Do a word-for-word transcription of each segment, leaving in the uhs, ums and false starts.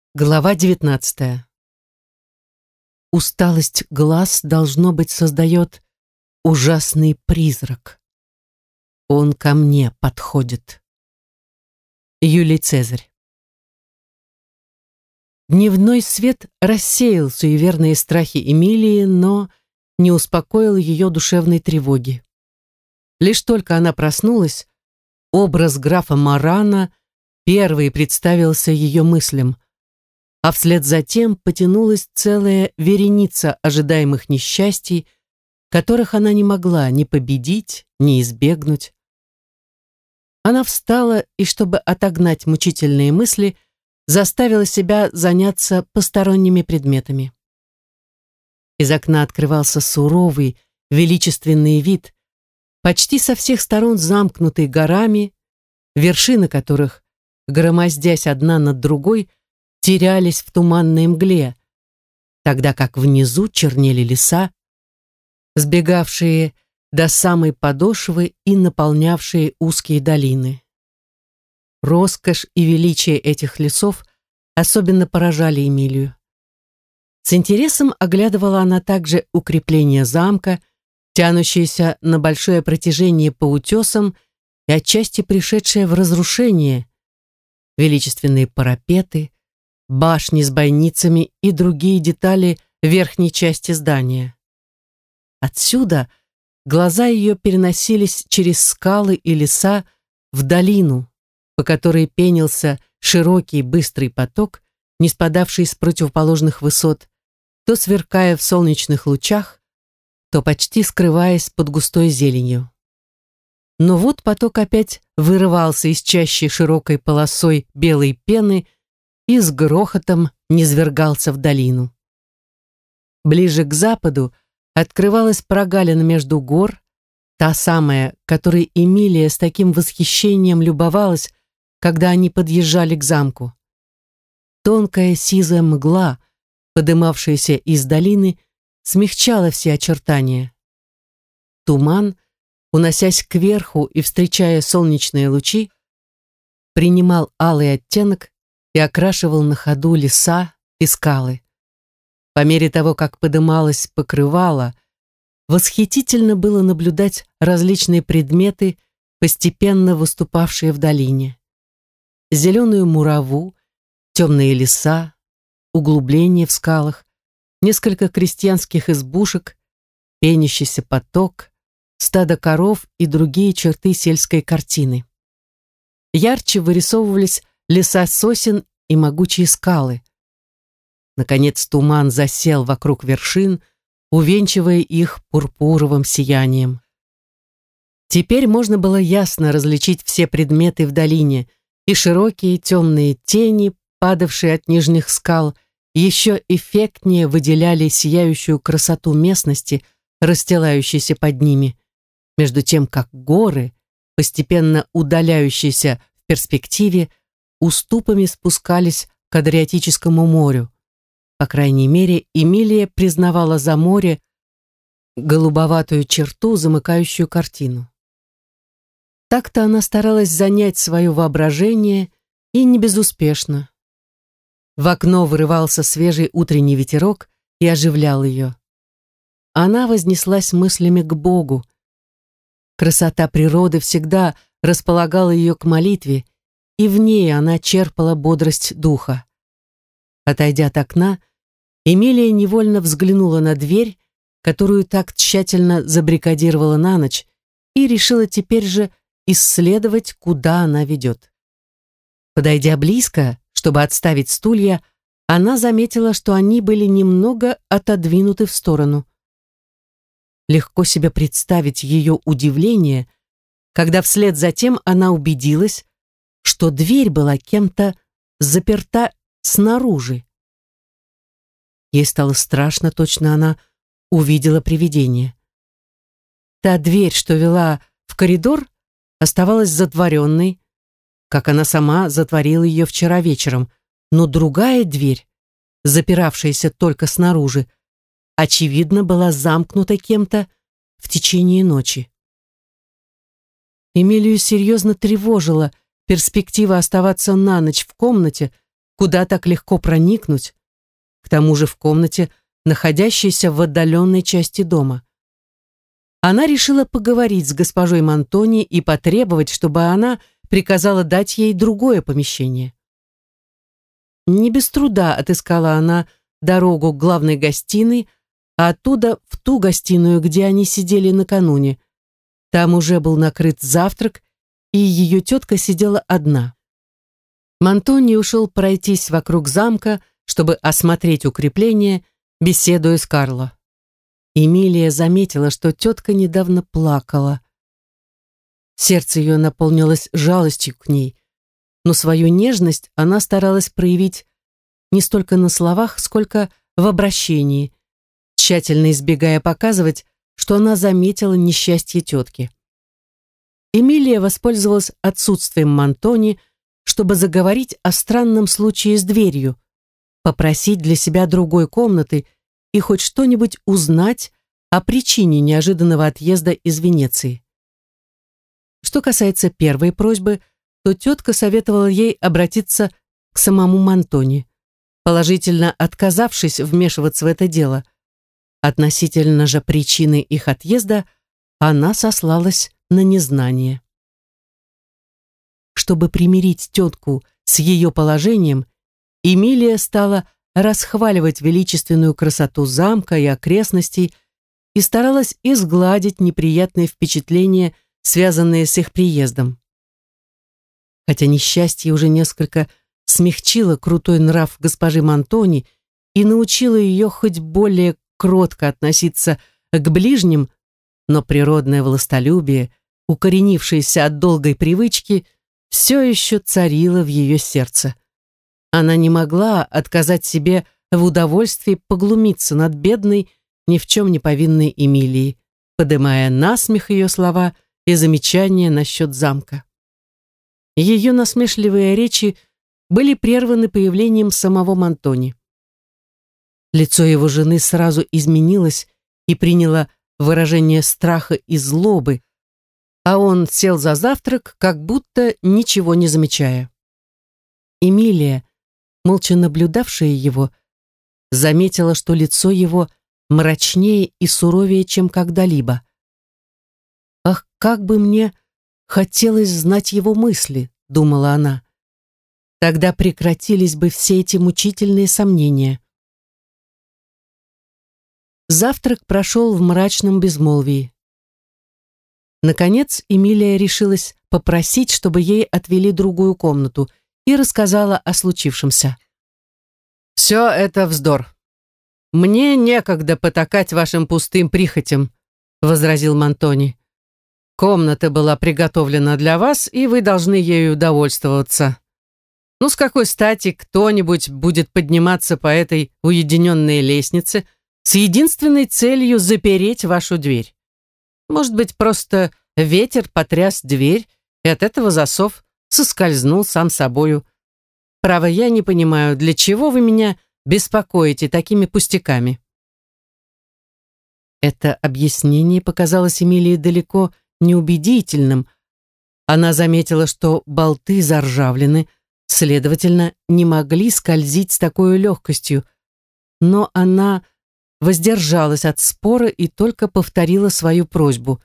Глава девятнадцатая. Усталость глаз, должно быть, создает ужасный призрак. Он ко мне подходит. Юлий Цезарь. Дневной свет рассеял суеверные страхи Эмилии, но не успокоил ее душевной тревоги. Лишь только она проснулась, образ графа Марана первый представился ее мыслям, а вслед за тем потянулась целая вереница ожидаемых несчастий, которых она не могла ни победить, ни избегнуть. Она встала и, чтобы отогнать мучительные мысли, заставила себя заняться посторонними предметами. Из окна открывался суровый, величественный вид, почти со всех сторон замкнутый горами, вершины которых, громоздясь одна над другой, терялись в туманной мгле, тогда как внизу чернели леса, сбегавшие до самой подошвы и наполнявшие узкие долины. Роскошь и величие этих лесов особенно поражали Эмилию. С интересом оглядывала она также укрепления замка, тянущиеся на большое протяжение по утесам и отчасти пришедшие в разрушение, величественные парапеты, башни с бойницами и другие детали верхней части здания. Отсюда глаза ее переносились через скалы и леса в долину, по которой пенился широкий быстрый поток, не спадавший с противоположных высот, то сверкая в солнечных лучах, то почти скрываясь под густой зеленью. Но вот поток опять вырывался из чащи широкой полосой белой пены и с грохотом низвергался в долину. Ближе к западу открывалась прогалина между гор, та самая, которой Эмилия с таким восхищением любовалась, когда они подъезжали к замку. Тонкая сизая мгла, подымавшаяся из долины, смягчала все очертания. Туман, уносясь кверху и встречая солнечные лучи, принимал алый оттенок и окрашивал на ходу леса и скалы. По мере того, как подымалось покрывало, восхитительно было наблюдать различные предметы, постепенно выступавшие в долине. Зеленую мураву, темные леса, углубления в скалах, несколько крестьянских избушек, пенящийся поток, стадо коров и другие черты сельской картины. Ярче вырисовывались леса сосен и могучие скалы. Наконец туман засел вокруг вершин, увенчивая их пурпуровым сиянием. Теперь можно было ясно различить все предметы в долине, и широкие темные тени, падавшие от нижних скал, еще эффектнее выделяли сияющую красоту местности, расстилающейся под ними, между тем как горы, постепенно удаляющиеся в перспективе, уступами спускались к Адриатическому морю. По крайней мере, Эмилия признавала за море голубоватую черту, замыкающую картину. Так-то она старалась занять свое воображение, и не безуспешно. В окно вырывался свежий утренний ветерок и оживлял ее. Она вознеслась мыслями к Богу. Красота природы всегда располагала ее к молитве, и в ней она черпала бодрость духа. Отойдя от окна, Эмилия невольно взглянула на дверь, которую так тщательно забаррикадировала на ночь, и решила теперь же исследовать, куда она ведет. Подойдя близко, чтобы отставить стулья, она заметила, что они были немного отодвинуты в сторону. Легко себе представить ее удивление, когда вслед за тем она убедилась, что дверь была кем-то заперта снаружи. Ей стало страшно, точно она увидела привидение. Та дверь, что вела в коридор, оставалась затворенной, как она сама затворила ее вчера вечером, но другая дверь, запиравшаяся только снаружи, очевидно, была замкнута кем-то в течение ночи. Эмилию серьезно тревожила перспектива оставаться на ночь в комнате, куда так легко проникнуть, к тому же в комнате, находящейся в отдаленной части дома. Она решила поговорить с госпожой Монтони и потребовать, чтобы она приказала дать ей другое помещение. Не без труда отыскала она дорогу к главной гостиной, а оттуда в ту гостиную, где они сидели накануне. Там уже был накрыт завтрак, и ее тетка сидела одна. Монтони ушел пройтись вокруг замка, чтобы осмотреть укрепление, беседуя с Карло. Эмилия заметила, что тетка недавно плакала. Сердце ее наполнилось жалостью к ней, но свою нежность она старалась проявить не столько на словах, сколько в обращении, тщательно избегая показывать, что она заметила несчастье тетки. Эмилия воспользовалась отсутствием Монтони, чтобы заговорить о странном случае с дверью, попросить для себя другой комнаты и хоть что-нибудь узнать о причине неожиданного отъезда из Венеции. Что касается первой просьбы, то тетка советовала ей обратиться к самому Монтони, положительно отказавшись вмешиваться в это дело. Относительно же причины их отъезда она сослалась на незнание. Чтобы примирить тетку с ее положением, Эмилия стала расхваливать величественную красоту замка и окрестностей и старалась изгладить неприятные впечатления, связанные с их приездом. Хотя несчастье уже несколько смягчило крутой нрав госпожи Монтони и научило ее хоть более кротко относиться к ближним, но природное властолюбие, укоренившееся от долгой привычки, все еще царило в ее сердце. Она не могла отказать себе в удовольствии поглумиться над бедной, ни в чем не повинной Эмилией, подымая насмех ее слова и замечания насчет замка. Ее насмешливые речи были прерваны появлением самого Монтони. Лицо его жены сразу изменилось и приняло выражение страха и злобы, а он сел за завтрак, как будто ничего не замечая. Эмилия, молча наблюдавшая его, заметила, что лицо его мрачнее и суровее, чем когда-либо. «Ах, как бы мне хотелось знать его мысли», — думала она. «Тогда прекратились бы все эти мучительные сомнения». Завтрак прошел в мрачном безмолвии. Наконец Эмилия решилась попросить, чтобы ей отвели другую комнату, и рассказала о случившемся. «Все это вздор. Мне некогда потакать вашим пустым прихотям», — возразил Монтони. «Комната была приготовлена для вас, и вы должны ею довольствоваться. Ну, с какой стати кто-нибудь будет подниматься по этой уединенной лестнице с единственной целью запереть вашу дверь? Может быть, просто ветер потряс дверь, и от этого засов соскользнул сам собою. Право, я не понимаю, для чего вы меня беспокоите такими пустяками?» Это объяснение показалось Эмилии далеко неубедительным. Она заметила, что болты заржавлены, следовательно, не могли скользить с такой легкостью, но она воздержалась от спора и только повторила свою просьбу.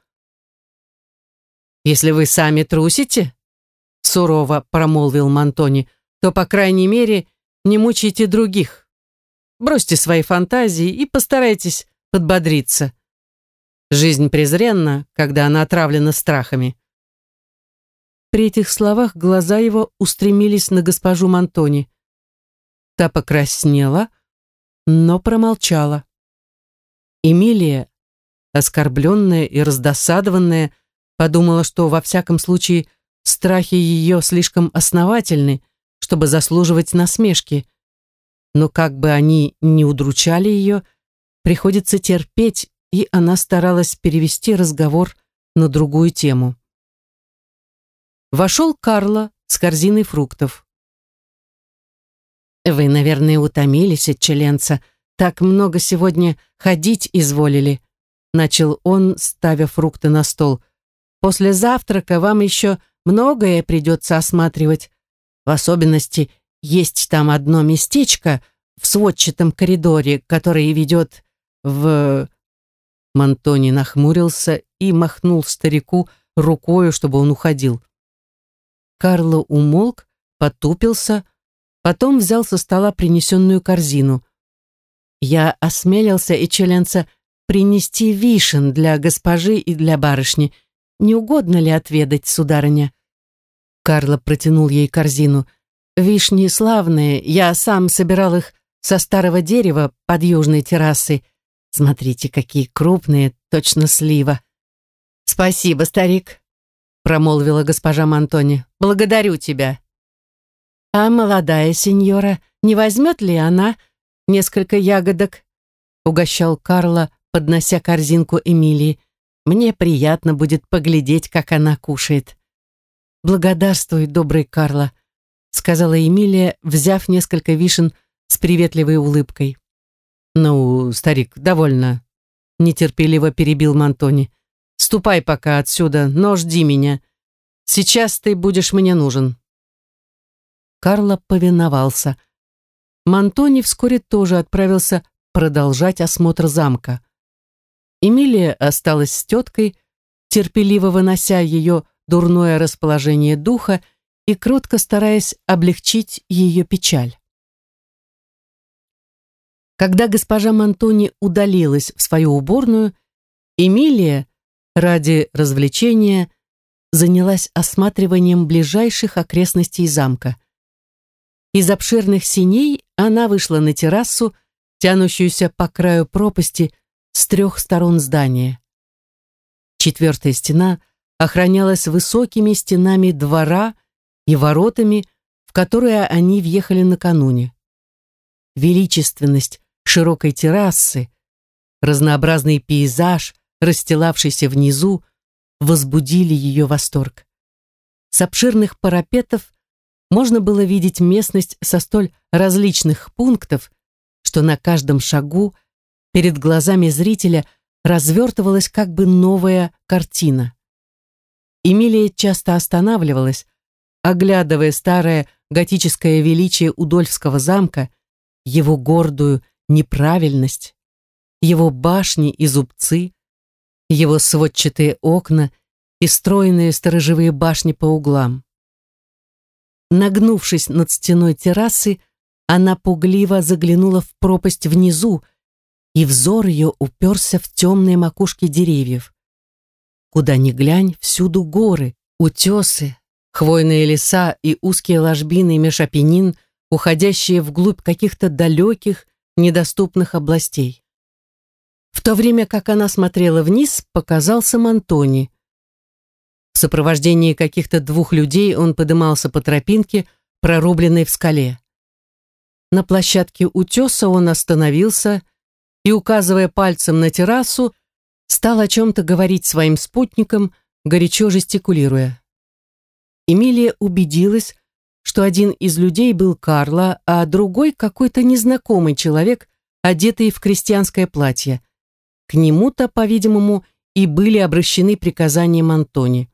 «Если вы сами трусите, — сурово промолвил Монтони, — то, по крайней мере, не мучайте других. Бросьте свои фантазии и постарайтесь подбодриться. Жизнь презренна, когда она отравлена страхами». При этих словах глаза его устремились на госпожу Монтони. Та покраснела, но промолчала. Эмилия, оскорбленная и раздосадованная, подумала, что во всяком случае страхи ее слишком основательны, чтобы заслуживать насмешки. Но как бы они ни удручали ее, приходится терпеть, и она старалась перевести разговор на другую тему. Вошел Карло с корзиной фруктов. «Вы, наверное, утомились от челенца. Так много сегодня ходить изволили», — начал он, ставя фрукты на стол. «После завтрака вам еще многое придется осматривать, в особенности есть там одно местечко в сводчатом коридоре, который ведет в...» Мантони нахмурился и махнул старику рукою, чтобы он уходил. Карло умолк, потупился, потом взял со стола принесенную корзину. «Я осмелился, Экчелленца, принести вишен для госпожи и для барышни. Не угодно ли отведать, сударыня?» Карло протянул ей корзину. «Вишни славные, я сам собирал их со старого дерева под южной террасой. Смотрите, какие крупные, точно слива». «Спасибо, старик», — промолвила госпожа Мантони. «Благодарю тебя». «А молодая сеньора, не возьмет ли она несколько ягодок?» — угощал Карло, поднося корзинку Эмилии. «Мне приятно будет поглядеть, как она кушает». «Благодарствуй, добрый Карло», — сказала Эмилия, взяв несколько вишен с приветливой улыбкой. «Ну, старик, довольно», — нетерпеливо перебил Мантони. «Ступай пока отсюда, но жди меня. Сейчас ты будешь мне нужен». Карло повиновался. Мантони вскоре тоже отправился продолжать осмотр замка. Эмилия осталась с теткой, терпеливо вынося ее дурное расположение духа и кротко стараясь облегчить ее печаль. Когда госпожа Мантони удалилась в свою уборную, Эмилия, ради развлечения, занялась осматриванием ближайших окрестностей замка. Из обширных сеней она вышла на террасу, тянущуюся по краю пропасти с трех сторон здания. Четвертая стена охранялась высокими стенами двора и воротами, в которые они въехали накануне. Величественность широкой террасы, разнообразный пейзаж, расстилавшийся внизу, возбудили ее восторг. С обширных парапетов можно было видеть местность со столь различных пунктов, что на каждом шагу перед глазами зрителя развертывалась как бы новая картина. Эмилия часто останавливалась, оглядывая старое готическое величие Удольфского замка, его гордую неправильность, его башни и зубцы, его сводчатые окна и стройные сторожевые башни по углам. Нагнувшись над стеной террасы, она пугливо заглянула в пропасть внизу, и взор ее уперся в темные макушки деревьев. Куда ни глянь, всюду горы, утесы, хвойные леса и узкие ложбины меж Апеннин, уходящие вглубь каких-то далеких, недоступных областей. В то время как она смотрела вниз, показался Мантони. В сопровождении каких-то двух людей он подымался по тропинке, прорубленной в скале. На площадке утеса он остановился и, указывая пальцем на террасу, стал о чем-то говорить своим спутникам, горячо жестикулируя. Эмилия убедилась, что один из людей был Карло, а другой какой-то незнакомый человек, одетый в крестьянское платье. К нему-то, по-видимому, и были обращены приказания Мантони.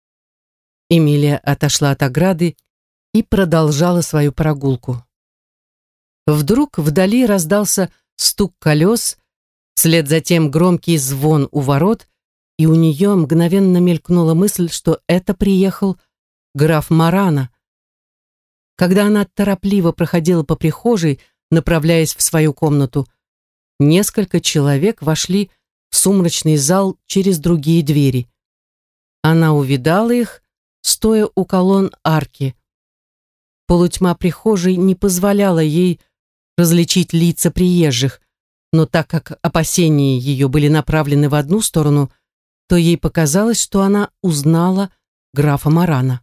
Эмилия отошла от ограды и продолжала свою прогулку. Вдруг вдали раздался стук колес, вслед за тем громкий звон у ворот, и у нее мгновенно мелькнула мысль, что это приехал граф Марана. Когда она торопливо проходила по прихожей, направляясь в свою комнату, несколько человек вошли в сумрачный зал через другие двери. Она увидала их, стоя у колонн арки. Полутьма прихожей не позволяла ей различить лица приезжих, но так как опасения ее были направлены в одну сторону, то ей показалось, что она узнала графа Марана.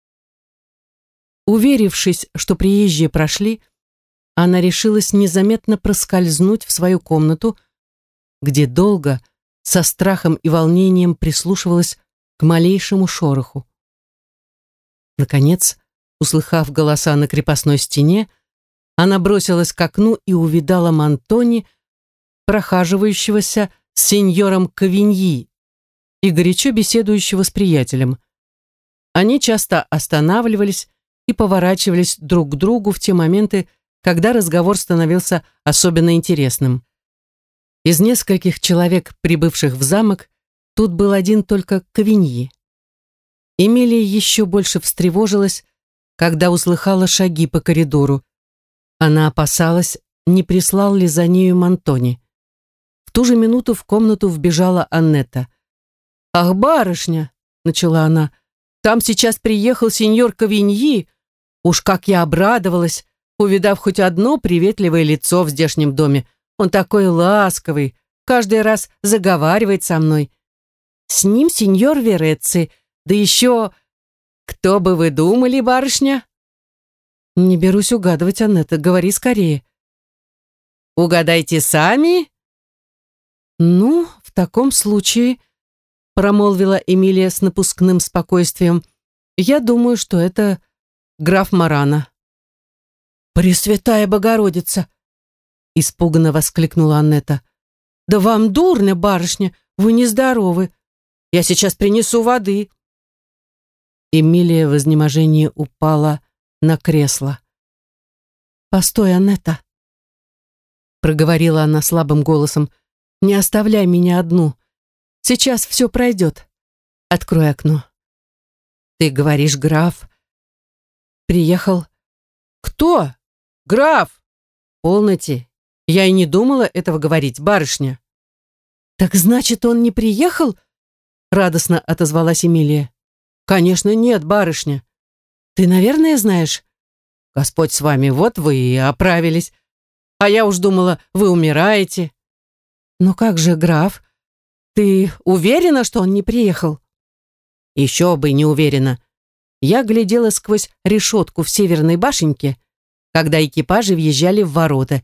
Уверившись, что приезжие прошли, она решилась незаметно проскользнуть в свою комнату, где долго, со страхом и волнением прислушивалась к малейшему шороху. Наконец, услыхав голоса на крепостной стене, она бросилась к окну и увидала Мантони, прохаживающегося с сеньором Кавиньи и горячо беседующего с приятелем. Они часто останавливались и поворачивались друг к другу в те моменты, когда разговор становился особенно интересным. Из нескольких человек, прибывших в замок, тут был один только Кавиньи. Эмилия еще больше встревожилась, когда услыхала шаги по коридору. Она опасалась, не прислал ли за нею Монтони. В ту же минуту в комнату вбежала Аннетта. «Ах, барышня!» — начала она. «Там сейчас приехал сеньор Кавиньи. Уж как я обрадовалась, увидав хоть одно приветливое лицо в здешнем доме. Он такой ласковый, каждый раз заговаривает со мной. С ним сеньор Верецци, да еще... Кто бы вы думали, барышня?» «Не берусь угадывать, Аннетта, говори скорее». «Угадайте сами?» «Ну, в таком случае...» промолвила Эмилия с напускным спокойствием. «Я думаю, что это граф Марана». «Пресвятая Богородица!» испуганно воскликнула Аннетта. «Да вам дурно, барышня, вы нездоровы. Я сейчас принесу воды». Эмилия в изнеможении упала на кресло. «Постой, Аннетта», проговорила она слабым голосом, «не оставляй меня одну. Сейчас все пройдет. Открой окно». «Ты говоришь, граф...» «Приехал...» «Кто? Граф?» «Полноте. Я и не думала этого говорить, барышня». «Так значит, он не приехал?» радостно отозвалась Эмилия. «Конечно нет, барышня. Ты, наверное, знаешь?» «Господь с вами, вот вы и оправились. А я уж думала, вы умираете». «Ну как же, граф? Ты уверена, что он не приехал?» «Еще бы не уверена. Я глядела сквозь решетку в северной башенке, когда экипажи въезжали в ворота.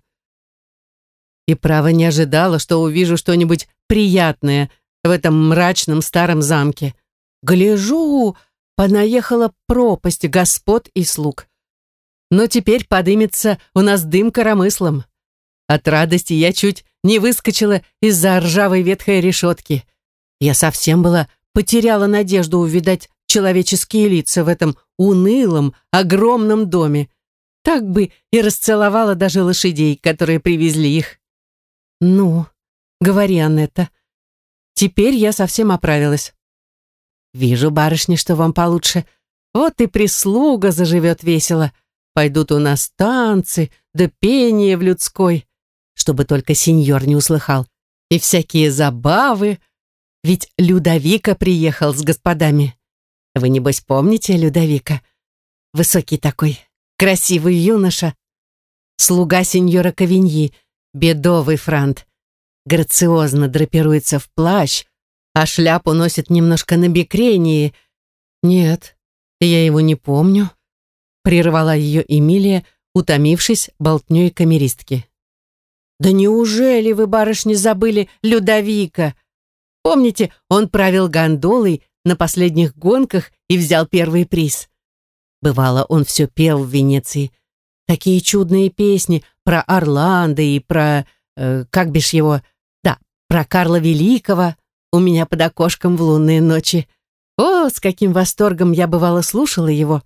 И право не ожидала, что увижу что-нибудь приятное в этом мрачном старом замке. Гляжу, понаехала пропасть господ и слуг. Но теперь подымется у нас дым коромыслом. От радости я чуть не выскочила из-за ржавой ветхой решетки. Я совсем была потеряла надежду увидать человеческие лица в этом унылом, огромном доме. Так бы и расцеловала даже лошадей, которые привезли их. «Ну, говори, Аннетта. Теперь я совсем оправилась». «Вижу, барышня, что вам получше. Вот и прислуга заживет весело. Пойдут у нас танцы, да пение в людской, чтобы только сеньор не услыхал. И всякие забавы. Ведь Людовика приехал с господами. Вы, небось, помните Людовика? Высокий такой, красивый юноша. Слуга сеньора Кавиньи, бедовый франт. Грациозно драпируется в плащ, а шляпу носит немножко на бекрении. Нет, я его не помню», — прервала ее Эмилия, утомившись болтней камеристки. «Да неужели вы, барышни, забыли Людовика? Помните, он правил гондолой на последних гонках и взял первый приз. Бывало, он все пел в Венеции. Такие чудные песни про Орландо и про... Э, как бишь его... Да, про Карла Великого у меня под окошком в лунные ночи. О, с каким восторгом я, бывало, слушала его».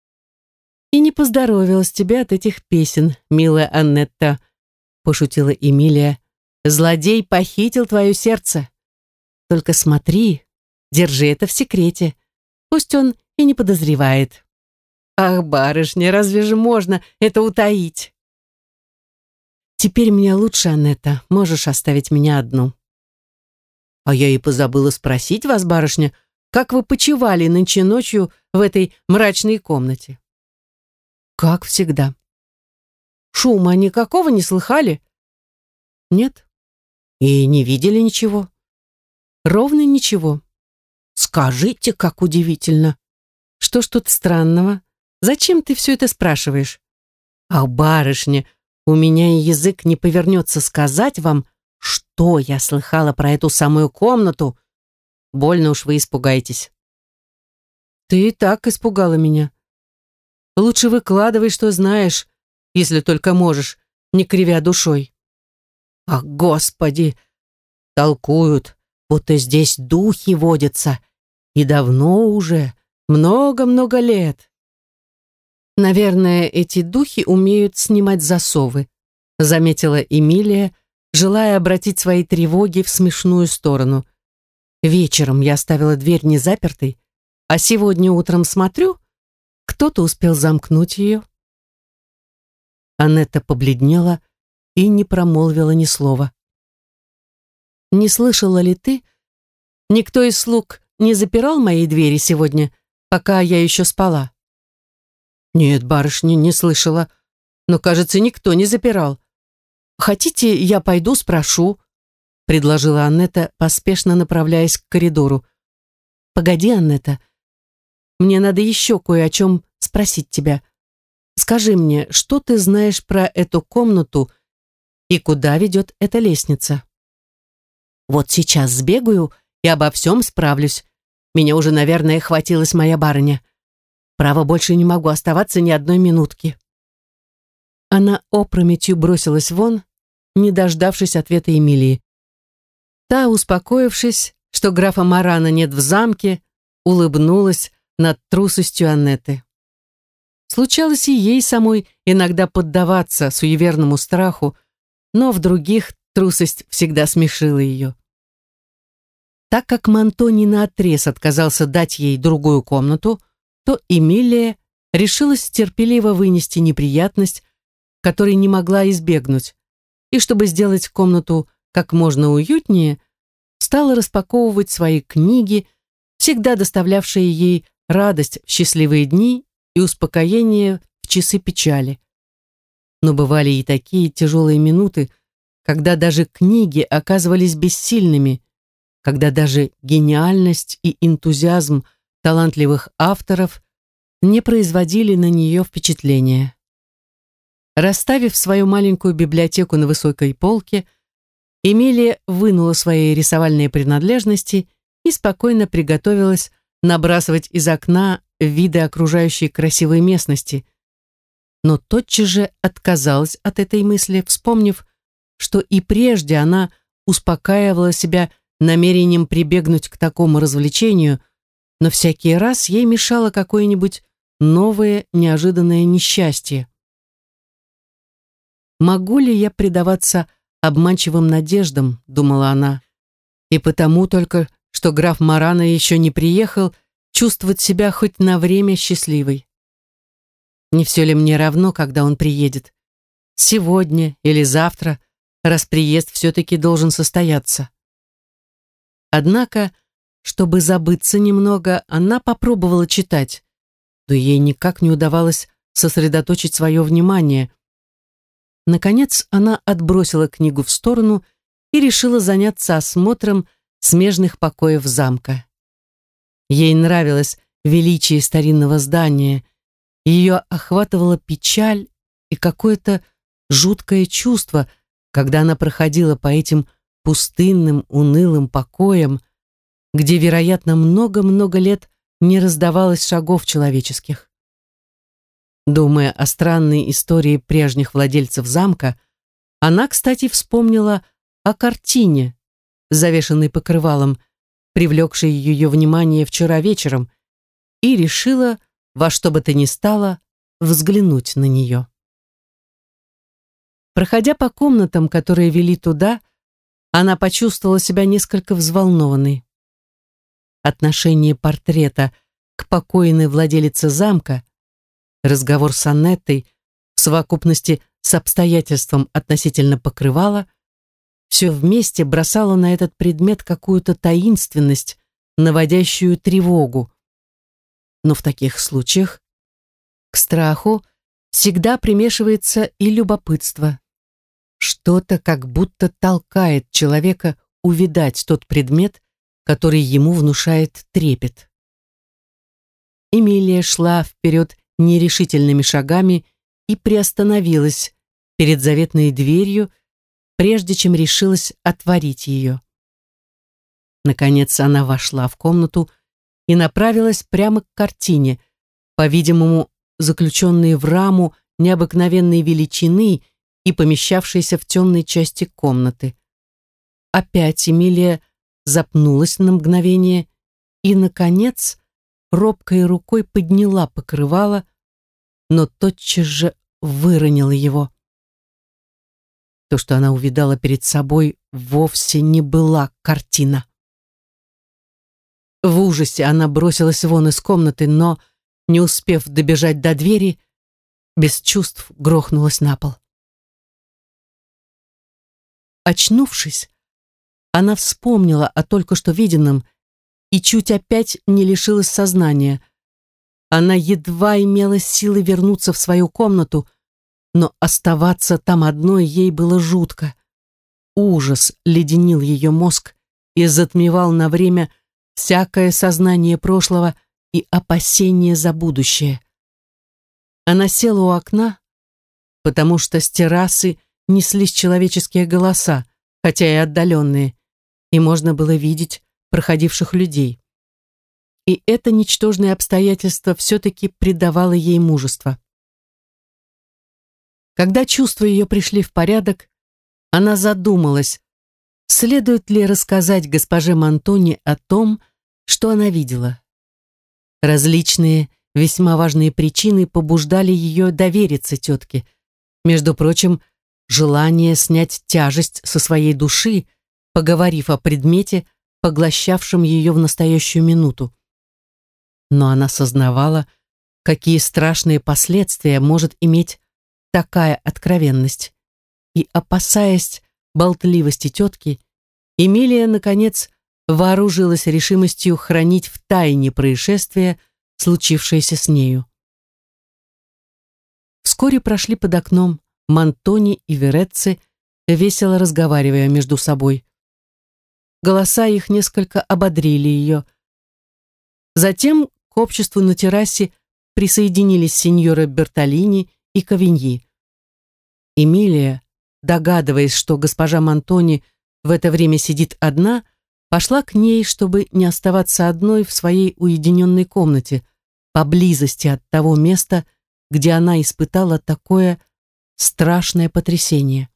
«И не поздоровилась тебе от этих песен, милая Аннетта», — пошутила Эмилия. «Злодей похитил твое сердце. Только смотри, держи это в секрете. Пусть он и не подозревает». «Ах, барышня, разве же можно это утаить?» «Теперь мне лучше, Аннетта, можешь оставить меня одну». «А я и позабыла спросить вас, барышня, как вы почивали нынче ночью в этой мрачной комнате?» «Как всегда». «Шума никакого не слыхали?» «Нет». «И не видели ничего?» «Ровно ничего». «Скажите, как удивительно!» «Что ж тут странного? Зачем ты все это спрашиваешь?» «Ах, барышня, у меня и язык не повернется сказать вам, что я слыхала про эту самую комнату. Больно уж вы испугаетесь». «Ты и так испугала меня. Лучше выкладывай, что знаешь, если только можешь, не кривя душой». «Ах, Господи! Толкуют, будто здесь духи водятся. И давно уже, много-много лет». Наверное, эти духи умеют снимать засовы, заметила Эмилия, желая обратить свои тревоги в смешную сторону. Вечером я оставила дверь незапертой, а сегодня утром смотрю, кто-то успел замкнуть ее. Аннетта побледнела и не промолвила ни слова. «Не слышала ли ты? Никто из слуг не запирал мои двери сегодня, пока я еще спала?» «Нет, барышня, не слышала, но, кажется, никто не запирал. Хотите, я пойду спрошу?» предложила Аннетта, поспешно направляясь к коридору. «Погоди, Аннетта, мне надо еще кое о чем спросить тебя. Скажи мне, что ты знаешь про эту комнату и куда ведет эта лестница?» «Вот сейчас сбегаю и обо всем справлюсь. Меня уже, наверное, хватилась моя барыня. Право, больше не могу оставаться ни одной минутки». Она опрометью бросилась вон, не дождавшись ответа Эмилии. Та, успокоившись, что графа Марана нет в замке, улыбнулась над трусостью Аннеты. Случалось и ей самой иногда поддаваться суеверному страху, но в других трусость всегда смешила ее. Так как Монтони наотрез отказался дать ей другую комнату, то Эмилия решилась терпеливо вынести неприятность, которой не могла избегнуть, и чтобы сделать комнату как можно уютнее, стала распаковывать свои книги, всегда доставлявшие ей радость в счастливые дни и успокоение в часы печали. Но бывали и такие тяжелые минуты, когда даже книги оказывались бессильными, когда даже гениальность и энтузиазм талантливых авторов не производили на нее впечатления. Расставив свою маленькую библиотеку на высокой полке, Эмилия вынула свои рисовальные принадлежности и спокойно приготовилась набрасывать из окна виды окружающей красивой местности, но тотчас же отказалась от этой мысли, вспомнив, что и прежде она успокаивала себя намерением прибегнуть к такому развлечению, но всякий раз ей мешало какое-нибудь новое неожиданное несчастье. «Могу ли я предаваться обманчивым надеждам?» — думала она, и потому только, что граф Марана еще не приехал, чувствовать себя хоть на время счастливой. Не все ли мне равно, когда он приедет? Сегодня или завтра, раз приезд все-таки должен состояться. Однако, чтобы забыться немного, она попробовала читать, но ей никак не удавалось сосредоточить свое внимание. Наконец она отбросила книгу в сторону и решила заняться осмотром смежных покоев замка. Ей нравилось величие старинного здания, ее охватывала печаль и какое-то жуткое чувство, когда она проходила по этим пустынным, унылым покоям, где, вероятно, много-много лет не раздавалось шагов человеческих. Думая о странной истории прежних владельцев замка, она, кстати, вспомнила о картине, завешенной покрывалом, привлекшей ее внимание вчера вечером, и решила, во что бы то ни стало, взглянуть на нее. Проходя по комнатам, которые вели туда, она почувствовала себя несколько взволнованной. Отношение портрета к покойной владелице замка, разговор с Аннеттой в совокупности с обстоятельством относительно покрывала, все вместе бросало на этот предмет какую-то таинственность, наводящую тревогу. Но в таких случаях к страху всегда примешивается и любопытство. Что-то как будто толкает человека увидать тот предмет, который ему внушает трепет. Эмилия шла вперед нерешительными шагами и приостановилась перед заветной дверью, прежде чем решилась отворить ее. Наконец она вошла в комнату и направилась прямо к картине, по-видимому, заключенной в раму необыкновенной величины и помещавшейся в темной части комнаты. Опять Эмилия запнулась на мгновение и, наконец, робкой рукой подняла покрывало, но тотчас же выронила его. То, что она увидала перед собой, вовсе не была картина. В ужасе она бросилась вон из комнаты, но, не успев добежать до двери, без чувств грохнулась на пол. Очнувшись, она вспомнила о только что виденном и чуть опять не лишилась сознания. Она едва имела силы вернуться в свою комнату, но оставаться там одной ей было жутко. Ужас леденил ее мозг и затмевал на время всякое сознание прошлого и опасение за будущее. Она села у окна, потому что с террасы неслись человеческие голоса, хотя и отдаленные, и можно было видеть проходивших людей. И это ничтожное обстоятельство все-таки придавало ей мужество. Когда чувства ее пришли в порядок, она задумалась, следует ли рассказать госпоже Монтони о том, что она видела. Различные, весьма важные причины побуждали ее довериться тетке. Между прочим, желание снять тяжесть со своей души, поговорив о предмете, поглощавшем ее в настоящую минуту. Но она сознавала, какие страшные последствия может иметь такая откровенность, и, опасаясь болтливости тетки, Эмилия, наконец, вооружилась решимостью хранить в тайне происшествие, случившееся с нею. Вскоре прошли под окном Монтони и Верецци, весело разговаривая между собой. Голоса их несколько ободрили ее. Затем к обществу на террасе присоединились сеньора Бертолини и Кавиньи. Эмилия, догадываясь, что госпожа Монтони в это время сидит одна, пошла к ней, чтобы не оставаться одной в своей уединенной комнате, поблизости от того места, где она испытала такое страшное потрясение.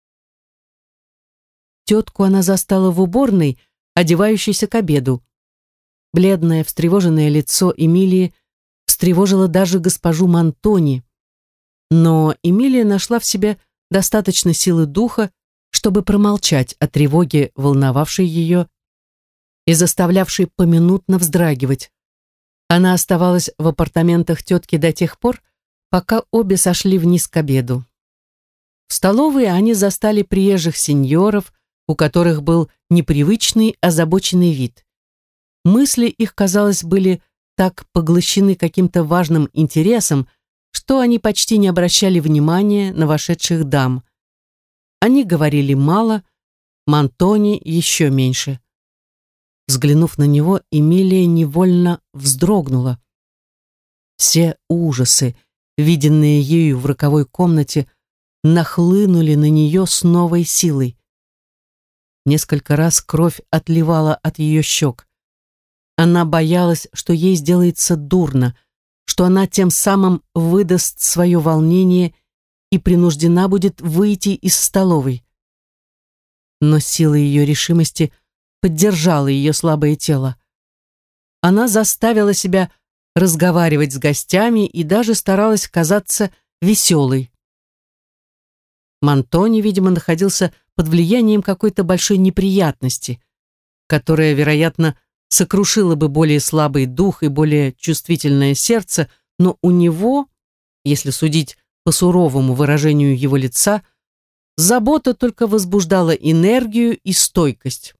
Тетку она застала в уборной, одевающейся к обеду. Бледное, встревоженное лицо Эмилии встревожило даже госпожу Монтони. Но Эмилия нашла в себе достаточно силы духа, чтобы промолчать о тревоге, волновавшей ее и заставлявшей поминутно вздрагивать. Она оставалась в апартаментах тетки до тех пор, пока обе сошли вниз к обеду. В столовой они застали приезжих сеньоров, у которых был непривычный, озабоченный вид. Мысли их, казалось, были так поглощены каким-то важным интересом, что они почти не обращали внимания на вошедших дам. Они говорили мало, Монтони еще меньше. Взглянув на него, Эмилия невольно вздрогнула. Все ужасы, виденные ею в роковой комнате, нахлынули на нее с новой силой. Несколько раз кровь отливала от ее щек. Она боялась, что ей сделается дурно, что она тем самым выдаст свое волнение и принуждена будет выйти из столовой. Но сила ее решимости поддержала ее слабое тело. Она заставила себя разговаривать с гостями и даже старалась казаться веселой. Монтони, видимо, находился под влиянием какой-то большой неприятности, которая, вероятно, сокрушила бы более слабый дух и более чувствительное сердце, но у него, если судить по суровому выражению его лица, забота только возбуждала энергию и стойкость.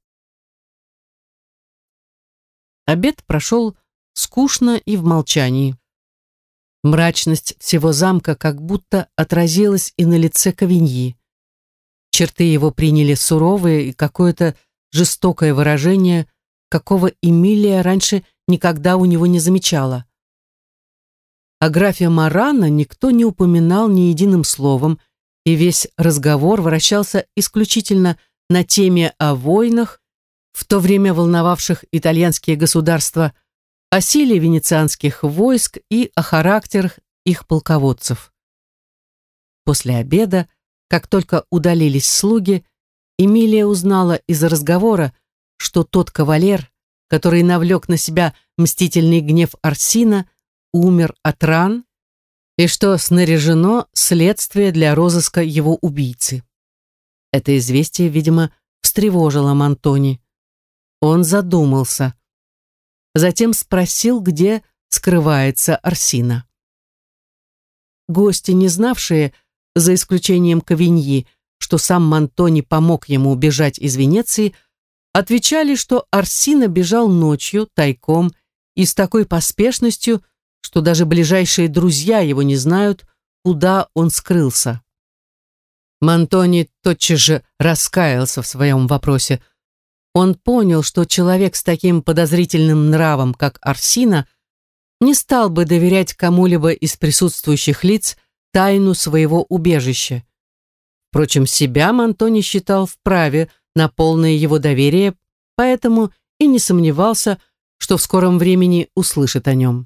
Обед прошел скучно и в молчании. Мрачность всего замка как будто отразилась и на лице Кавиньи. Черты его приняли суровое и какое-то жестокое выражение, какого Эмилия раньше никогда у него не замечала. О графе Марано никто не упоминал ни единым словом, и весь разговор вращался исключительно на теме о войнах, в то время волновавших итальянские государства, о силе венецианских войск и о характерах их полководцев. После обеда, как только удалились слуги, Эмилия узнала из разговора, что тот кавалер, который навлек на себя мстительный гнев Орсина, умер от ран, и что снаряжено следствие для розыска его убийцы. Это известие, видимо, встревожило Мантони. Он задумался. Затем спросил, где скрывается Орсина. Гости, не знавшие, за исключением Кавиньи, что сам Мантони помог ему убежать из Венеции, отвечали, что Орсина бежал ночью, тайком, и с такой поспешностью, что даже ближайшие друзья его не знают, куда он скрылся. Мантони тотчас же раскаялся в своем вопросе. Он понял, что человек с таким подозрительным нравом, как Орсина, не стал бы доверять кому-либо из присутствующих лиц тайну своего убежища. Впрочем, себя Мантони считал вправе на полное его доверие, поэтому и не сомневался, что в скором времени услышит о нем.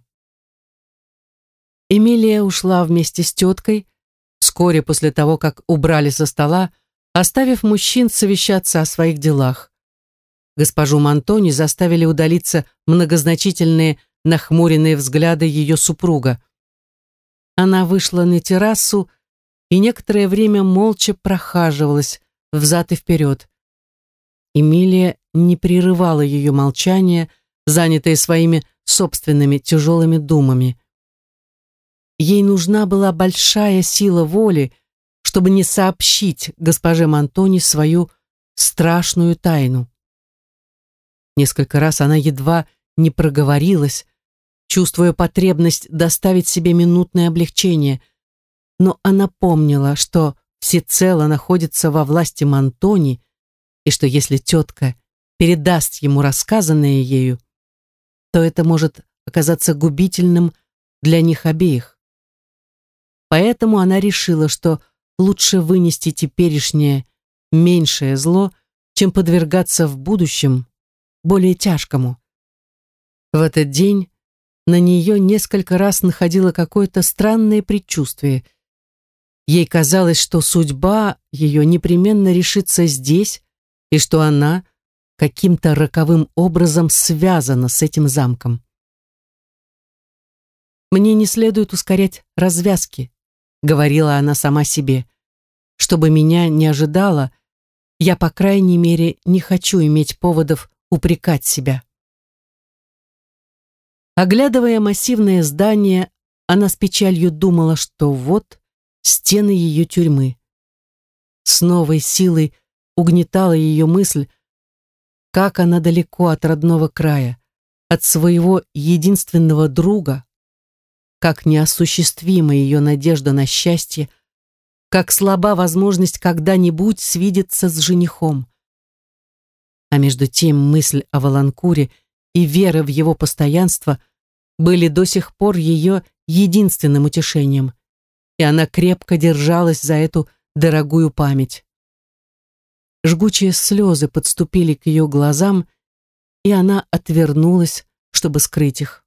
Эмилия ушла вместе с теткой, вскоре после того, как убрали со стола, оставив мужчин совещаться о своих делах. Госпожу Мантони заставили удалиться многозначительные нахмуренные взгляды ее супруга. Она вышла на террасу и некоторое время молча прохаживалась взад и вперед. Эмилия не прерывала ее молчание, занятое своими собственными тяжелыми думами. Ей нужна была большая сила воли, чтобы не сообщить госпоже Мантони свою страшную тайну. Несколько раз она едва не проговорилась, чувствуя потребность доставить себе минутное облегчение, но она помнила, что всецело находится во власти Мантони, и что если тетка передаст ему рассказанное ею, то это может оказаться губительным для них обеих. Поэтому она решила, что лучше вынести теперешнее меньшее зло, чем подвергаться в будущем более тяжкому. В этот день на нее несколько раз находило какое-то странное предчувствие. Ей казалось, что судьба ее непременно решится здесь, и что она каким-то роковым образом связана с этим замком. «Мне не следует ускорять развязки», — говорила она сама себе. «Чтобы меня не ожидало, я, по крайней мере, не хочу иметь поводов упрекать себя». Оглядывая массивное здание, она с печалью думала, что вот стены ее тюрьмы. С новой силой угнетала ее мысль, как она далеко от родного края, от своего единственного друга, как неосуществима ее надежда на счастье, как слаба возможность когда-нибудь свидеться с женихом. А между тем мысль о Валанкуре и вера в его постоянство были до сих пор ее единственным утешением, и она крепко держалась за эту дорогую память. Жгучие слезы подступили к ее глазам, и она отвернулась, чтобы скрыть их.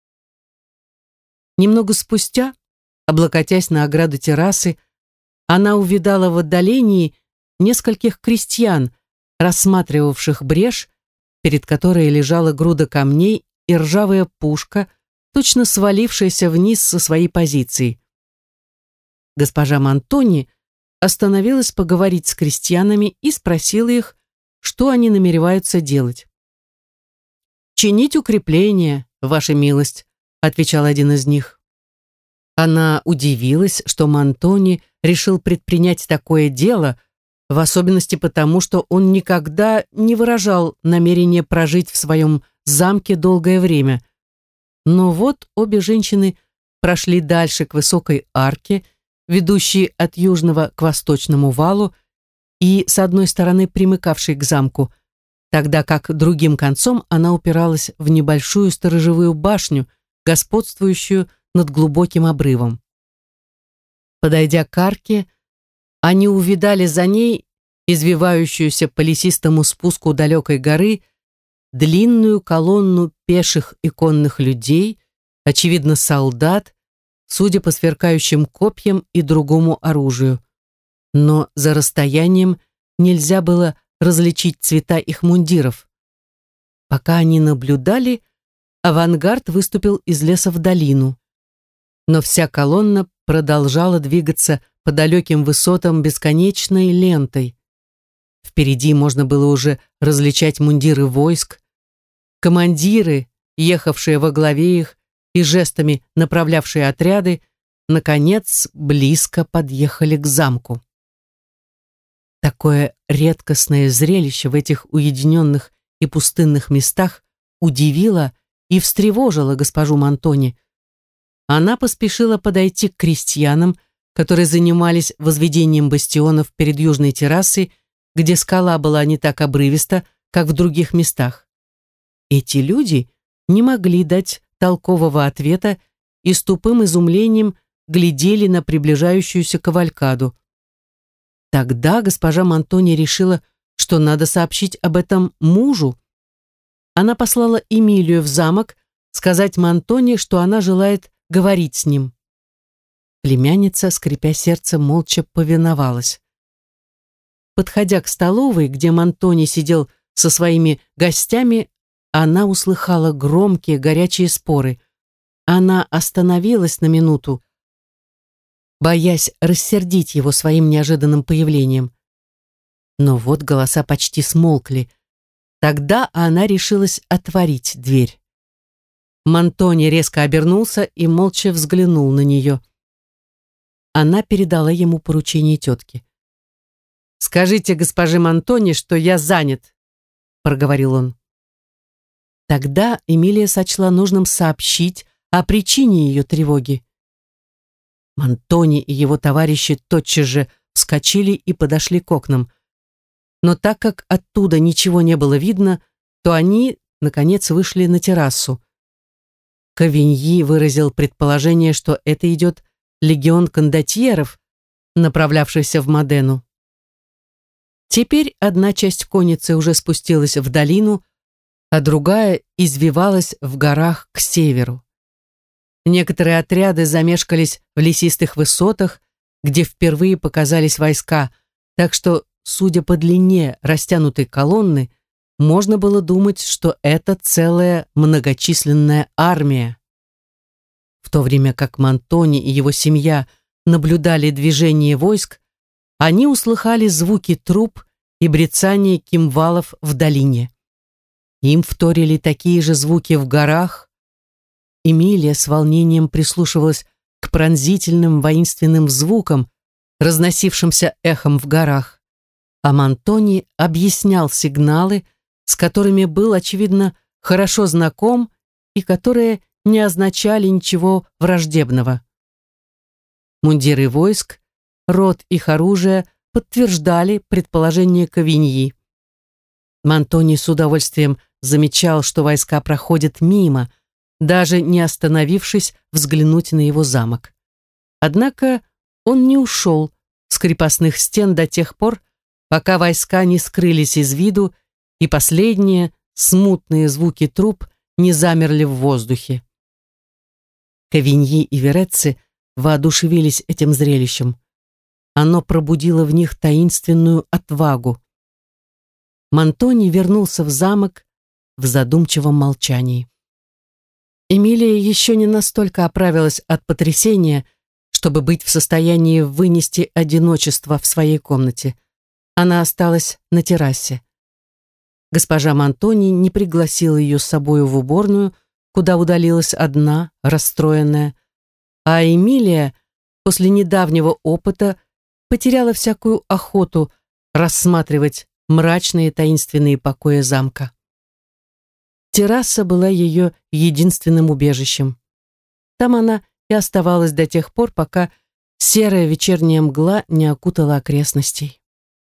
Немного спустя, облокотясь на ограду террасы, она увидала в отдалении нескольких крестьян, рассматривавших брешь, перед которой лежала груда камней и ржавая пушка, точно свалившаяся вниз со своей позиции. Госпожа Мантони остановилась поговорить с крестьянами и спросила их, что они намереваются делать. «Чинить укрепления, ваша милость», — отвечал один из них. Она удивилась, что Мантони решил предпринять такое дело, в особенности потому, что он никогда не выражал намерения прожить в своем замке долгое время. Но вот обе женщины прошли дальше к высокой арке, ведущей от южного к восточному валу и с одной стороны примыкавшей к замку, тогда как другим концом она упиралась в небольшую сторожевую башню, господствующую над глубоким обрывом. Подойдя к арке, они увидали за ней, извивающуюся по лесистому спуску далекой горы, длинную колонну пеших и конных людей, очевидно, солдат, судя по сверкающим копьям и другому оружию. Но за расстоянием нельзя было различить цвета их мундиров. Пока они наблюдали, авангард выступил из леса в долину. Но вся колонна продолжала двигаться по далеким высотам бесконечной лентой. Впереди можно было уже различать мундиры войск. Командиры, ехавшие во главе их и жестами направлявшие отряды, наконец близко подъехали к замку. Такое редкостное зрелище в этих уединенных и пустынных местах удивило и встревожило госпожу Монтони. Она поспешила подойти к крестьянам, которые занимались возведением бастионов перед южной террасой, где скала была не так обрывиста, как в других местах. Эти люди не могли дать толкового ответа и с тупым изумлением глядели на приближающуюся кавалькаду. Тогда госпожа Монтони решила, что надо сообщить об этом мужу. Она послала Эмилию в замок сказать Монтони, что она желает говорить с ним. Племянница, скрипя сердце, молча повиновалась. Подходя к столовой, где Монтони сидел со своими гостями, она услыхала громкие горячие споры. Она остановилась на минуту, боясь рассердить его своим неожиданным появлением. Но вот голоса почти смолкли. Тогда она решилась отворить дверь. Монтони резко обернулся и молча взглянул на нее. Она передала ему поручение тетки. «Скажите госпоже Монтони, что я занят», — проговорил он. Тогда Эмилия сочла нужным сообщить о причине ее тревоги. Монтони и его товарищи тотчас же вскочили и подошли к окнам. Но так как оттуда ничего не было видно, то они, наконец, вышли на террасу. Кавиньи выразил предположение, что это идет легион кондотьеров, направлявшийся в Модену. Теперь одна часть конницы уже спустилась в долину, а другая извивалась в горах к северу. Некоторые отряды замешкались в лесистых высотах, где впервые показались войска, так что, судя по длине растянутой колонны, можно было думать, что это целая многочисленная армия. В то время как Монтони и его семья наблюдали движение войск, они услыхали звуки труб и брецание кимвалов в долине. Им вторили такие же звуки в горах. Эмилия с волнением прислушивалась к пронзительным воинственным звукам, разносившимся эхом в горах, а Монтони объяснял сигналы, с которыми был, очевидно, хорошо знаком и которые не означали ничего враждебного. Мундиры войск, род их оружия подтверждали предположение Кавиньи. Монтони с удовольствием замечал, что войска проходят мимо, даже не остановившись взглянуть на его замок. Однако он не ушел с крепостных стен до тех пор, пока войска не скрылись из виду и последние смутные звуки труб не замерли в воздухе. Кавиньи и Верецци воодушевились этим зрелищем. Оно пробудило в них таинственную отвагу. Монтони вернулся в замок в задумчивом молчании. Эмилия еще не настолько оправилась от потрясения, чтобы быть в состоянии вынести одиночество в своей комнате. Она осталась на террасе. Госпожа Монтони не пригласила ее с собою в уборную, куда удалилась одна, расстроенная, а Эмилия после недавнего опыта потеряла всякую охоту рассматривать мрачные таинственные покои замка. Терраса была ее единственным убежищем. Там она и оставалась до тех пор, пока серая вечерняя мгла не окутала окрестностей.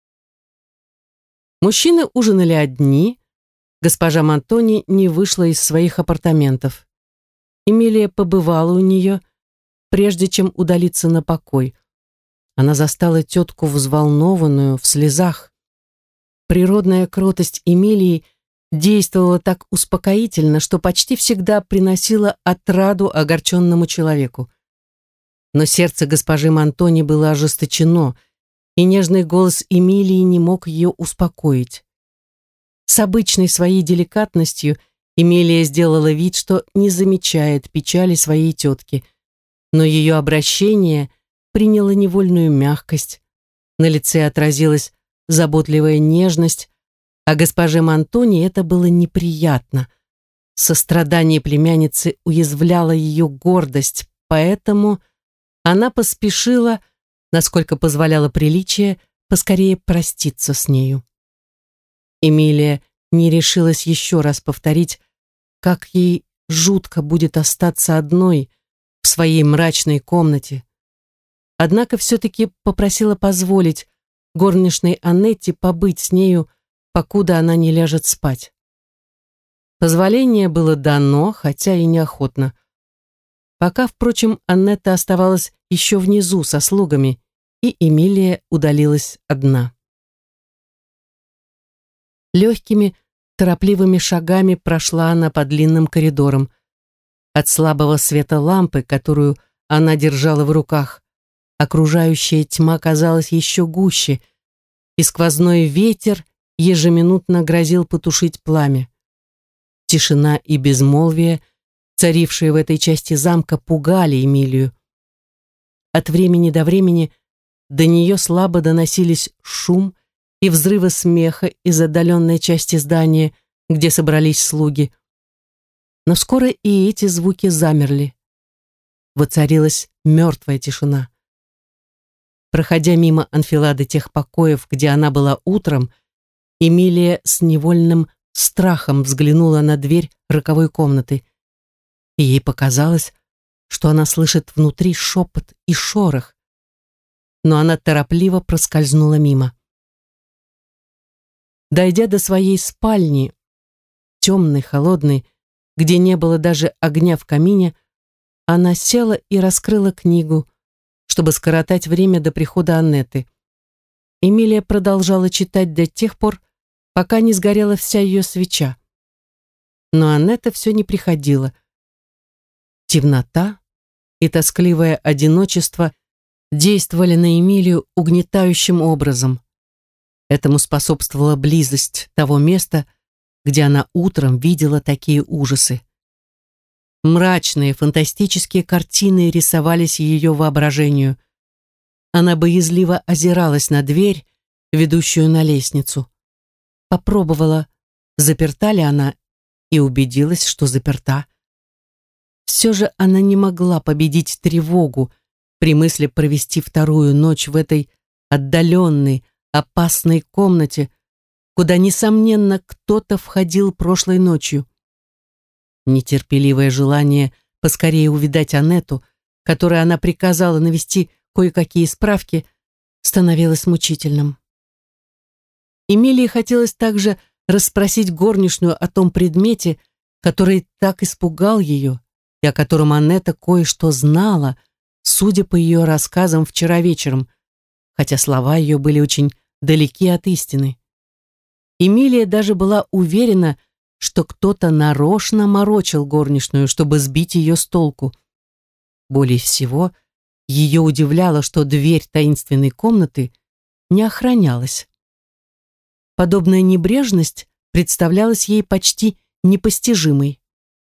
Мужчины ужинали одни, госпожа Монтони не вышла из своих апартаментов. Эмилия побывала у нее, прежде чем удалиться на покой. Она застала тетку взволнованную, в слезах. Природная кротость Эмилии действовала так успокоительно, что почти всегда приносила отраду огорченному человеку. Но сердце госпожи Монтони было ожесточено, и нежный голос Эмилии не мог ее успокоить. С обычной своей деликатностью Эмилия сделала вид, что не замечает печали своей тетки, Но ее обращение приняло невольную мягкость, на лице отразилась заботливая нежность, а госпоже Монтони это было неприятно. Сострадание племянницы уязвляло ее гордость, поэтому она поспешила, насколько позволяло приличие, поскорее проститься с нею. Эмилия не решилась еще раз повторить, как ей жутко будет остаться одной в своей мрачной комнате. Однако все-таки попросила позволить горничной Аннетте побыть с нею, покуда она не ляжет спать. Позволение было дано, хотя и неохотно. Пока, впрочем, Аннетта оставалась еще внизу со слугами, и Эмилия удалилась одна. Легкими, торопливыми шагами прошла она по длинным коридорам. От слабого света лампы, которую она держала в руках, окружающая тьма казалась еще гуще, и сквозной ветер ежеминутно грозил потушить пламя. Тишина и безмолвие, царившие в этой части замка, пугали Эмилию. От времени до времени до нее слабо доносились шум и взрывы смеха из отдаленной части здания, где собрались слуги. Но скоро и эти звуки замерли. Воцарилась мертвая тишина. Проходя мимо анфилады тех покоев, где она была утром, Эмилия с невольным страхом взглянула на дверь роковой комнаты, и ей показалось, что она слышит внутри шепот и шорох, но она торопливо проскользнула мимо. Дойдя до своей спальни, темной, холодной, где не было даже огня в камине, она села и раскрыла книгу, чтобы скоротать время до прихода Аннеты. Эмилия продолжала читать до тех пор, пока не сгорела вся ее свеча. Но Аннета все не приходила. Темнота и тоскливое одиночество действовали на Эмилию угнетающим образом. Этому способствовала близость того места, где она утром видела такие ужасы. Мрачные, фантастические картины рисовались ее воображению. Она боязливо озиралась на дверь, ведущую на лестницу. Попробовала, заперта ли она, и убедилась, что заперта. Все же она не могла победить тревогу при мысли провести вторую ночь в этой отдаленной, опасной комнате, куда, несомненно, кто-то входил прошлой ночью. Нетерпеливое желание поскорее увидать Аннету, которой она приказала навести кое-какие справки, становилось мучительным. Эмилии хотелось также расспросить горничную о том предмете, который так испугал ее, и о котором Аннета кое-что знала, судя по ее рассказам вчера вечером, хотя слова ее были очень далеки от истины. Эмилия даже была уверена, что кто-то нарочно морочил горничную, чтобы сбить ее с толку. Более всего, ее удивляло, что дверь таинственной комнаты не охранялась. Подобная небрежность представлялась ей почти непостижимой.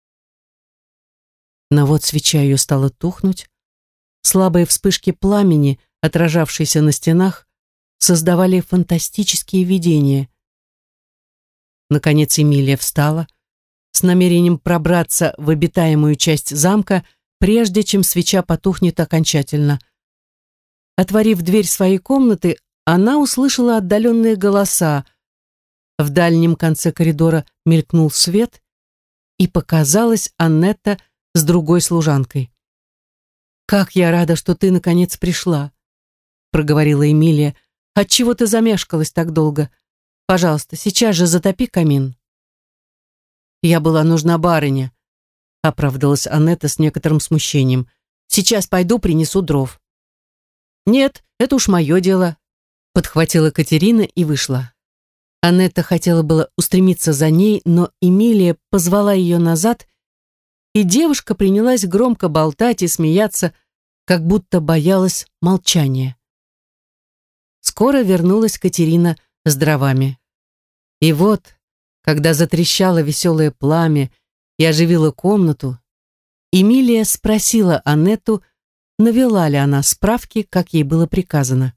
Но вот свеча ее стала тухнуть. Слабые вспышки пламени, отражавшиеся на стенах, создавали фантастические видения. Наконец Эмилия встала с намерением пробраться в обитаемую часть замка, прежде чем свеча потухнет окончательно. Отворив дверь своей комнаты, она услышала отдаленные голоса. В дальнем конце коридора мелькнул свет, и показалась Аннетта с другой служанкой. «Как я рада, что ты, наконец, пришла», — проговорила Эмилия. «Отчего ты замешкалась так долго? Пожалуйста, сейчас же затопи камин». «Я была нужна барыне», — оправдалась Аннетта с некоторым смущением. «Сейчас пойду принесу дров». «Нет, это уж мое дело», — подхватила Катерина и вышла. Аннетта хотела было устремиться за ней, но Эмилия позвала ее назад, и девушка принялась громко болтать и смеяться, как будто боялась молчания. Скоро вернулась Катерина с дровами. И вот, когда затрещало веселое пламя и оживило комнату, Эмилия спросила Аннетту, навела ли она справки, как ей было приказано.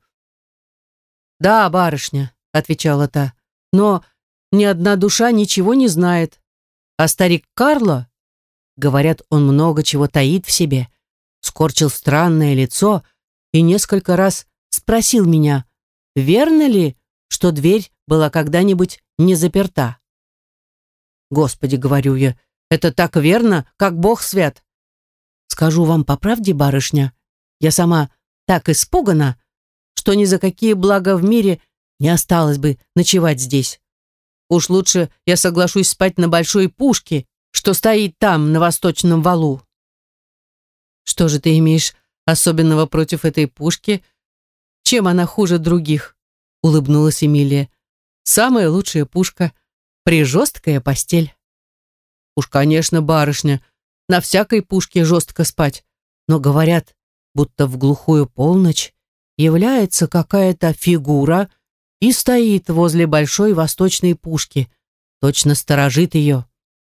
«Да, барышня», — отвечала та, — «но ни одна душа ничего не знает. А старик Карло, говорят, он много чего таит в себе, скорчил странное лицо и несколько раз спросил меня, верно ли, что дверь была когда-нибудь не заперта. Господи, говорю я, это так верно, как Бог свят. Скажу вам по правде, барышня, я сама так испугана, что ни за какие блага в мире не осталось бы ночевать здесь. Уж лучше я соглашусь спать на большой пушке, что стоит там, на восточном валу». «Что же ты имеешь особенного против этой пушки? Чем она хуже других?» — улыбнулась Эмилия. «Самая лучшая пушка, прижесткая постель». «Уж, конечно, барышня, на всякой пушке жестко спать, но говорят, будто в глухую полночь является какая-то фигура и стоит возле большой восточной пушки, точно сторожит ее».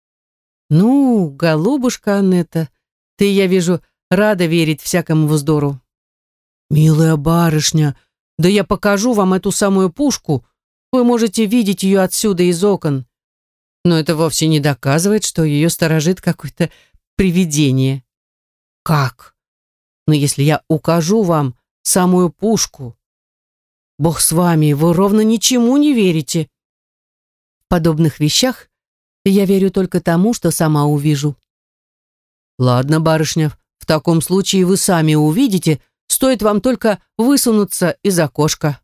«Ну, голубушка Аннета, ты, я вижу, рада верить всякому вздору». «Милая барышня, да я покажу вам эту самую пушку, вы можете видеть ее отсюда из окон. Но это вовсе не доказывает, что ее сторожит какое-то привидение». «Как? Но если я укажу вам самую пушку...» «Бог с вами, вы ровно ничему не верите». «В подобных вещах я верю только тому, что сама увижу». «Ладно, барышня, в таком случае вы сами увидите, стоит вам только высунуться из окошка».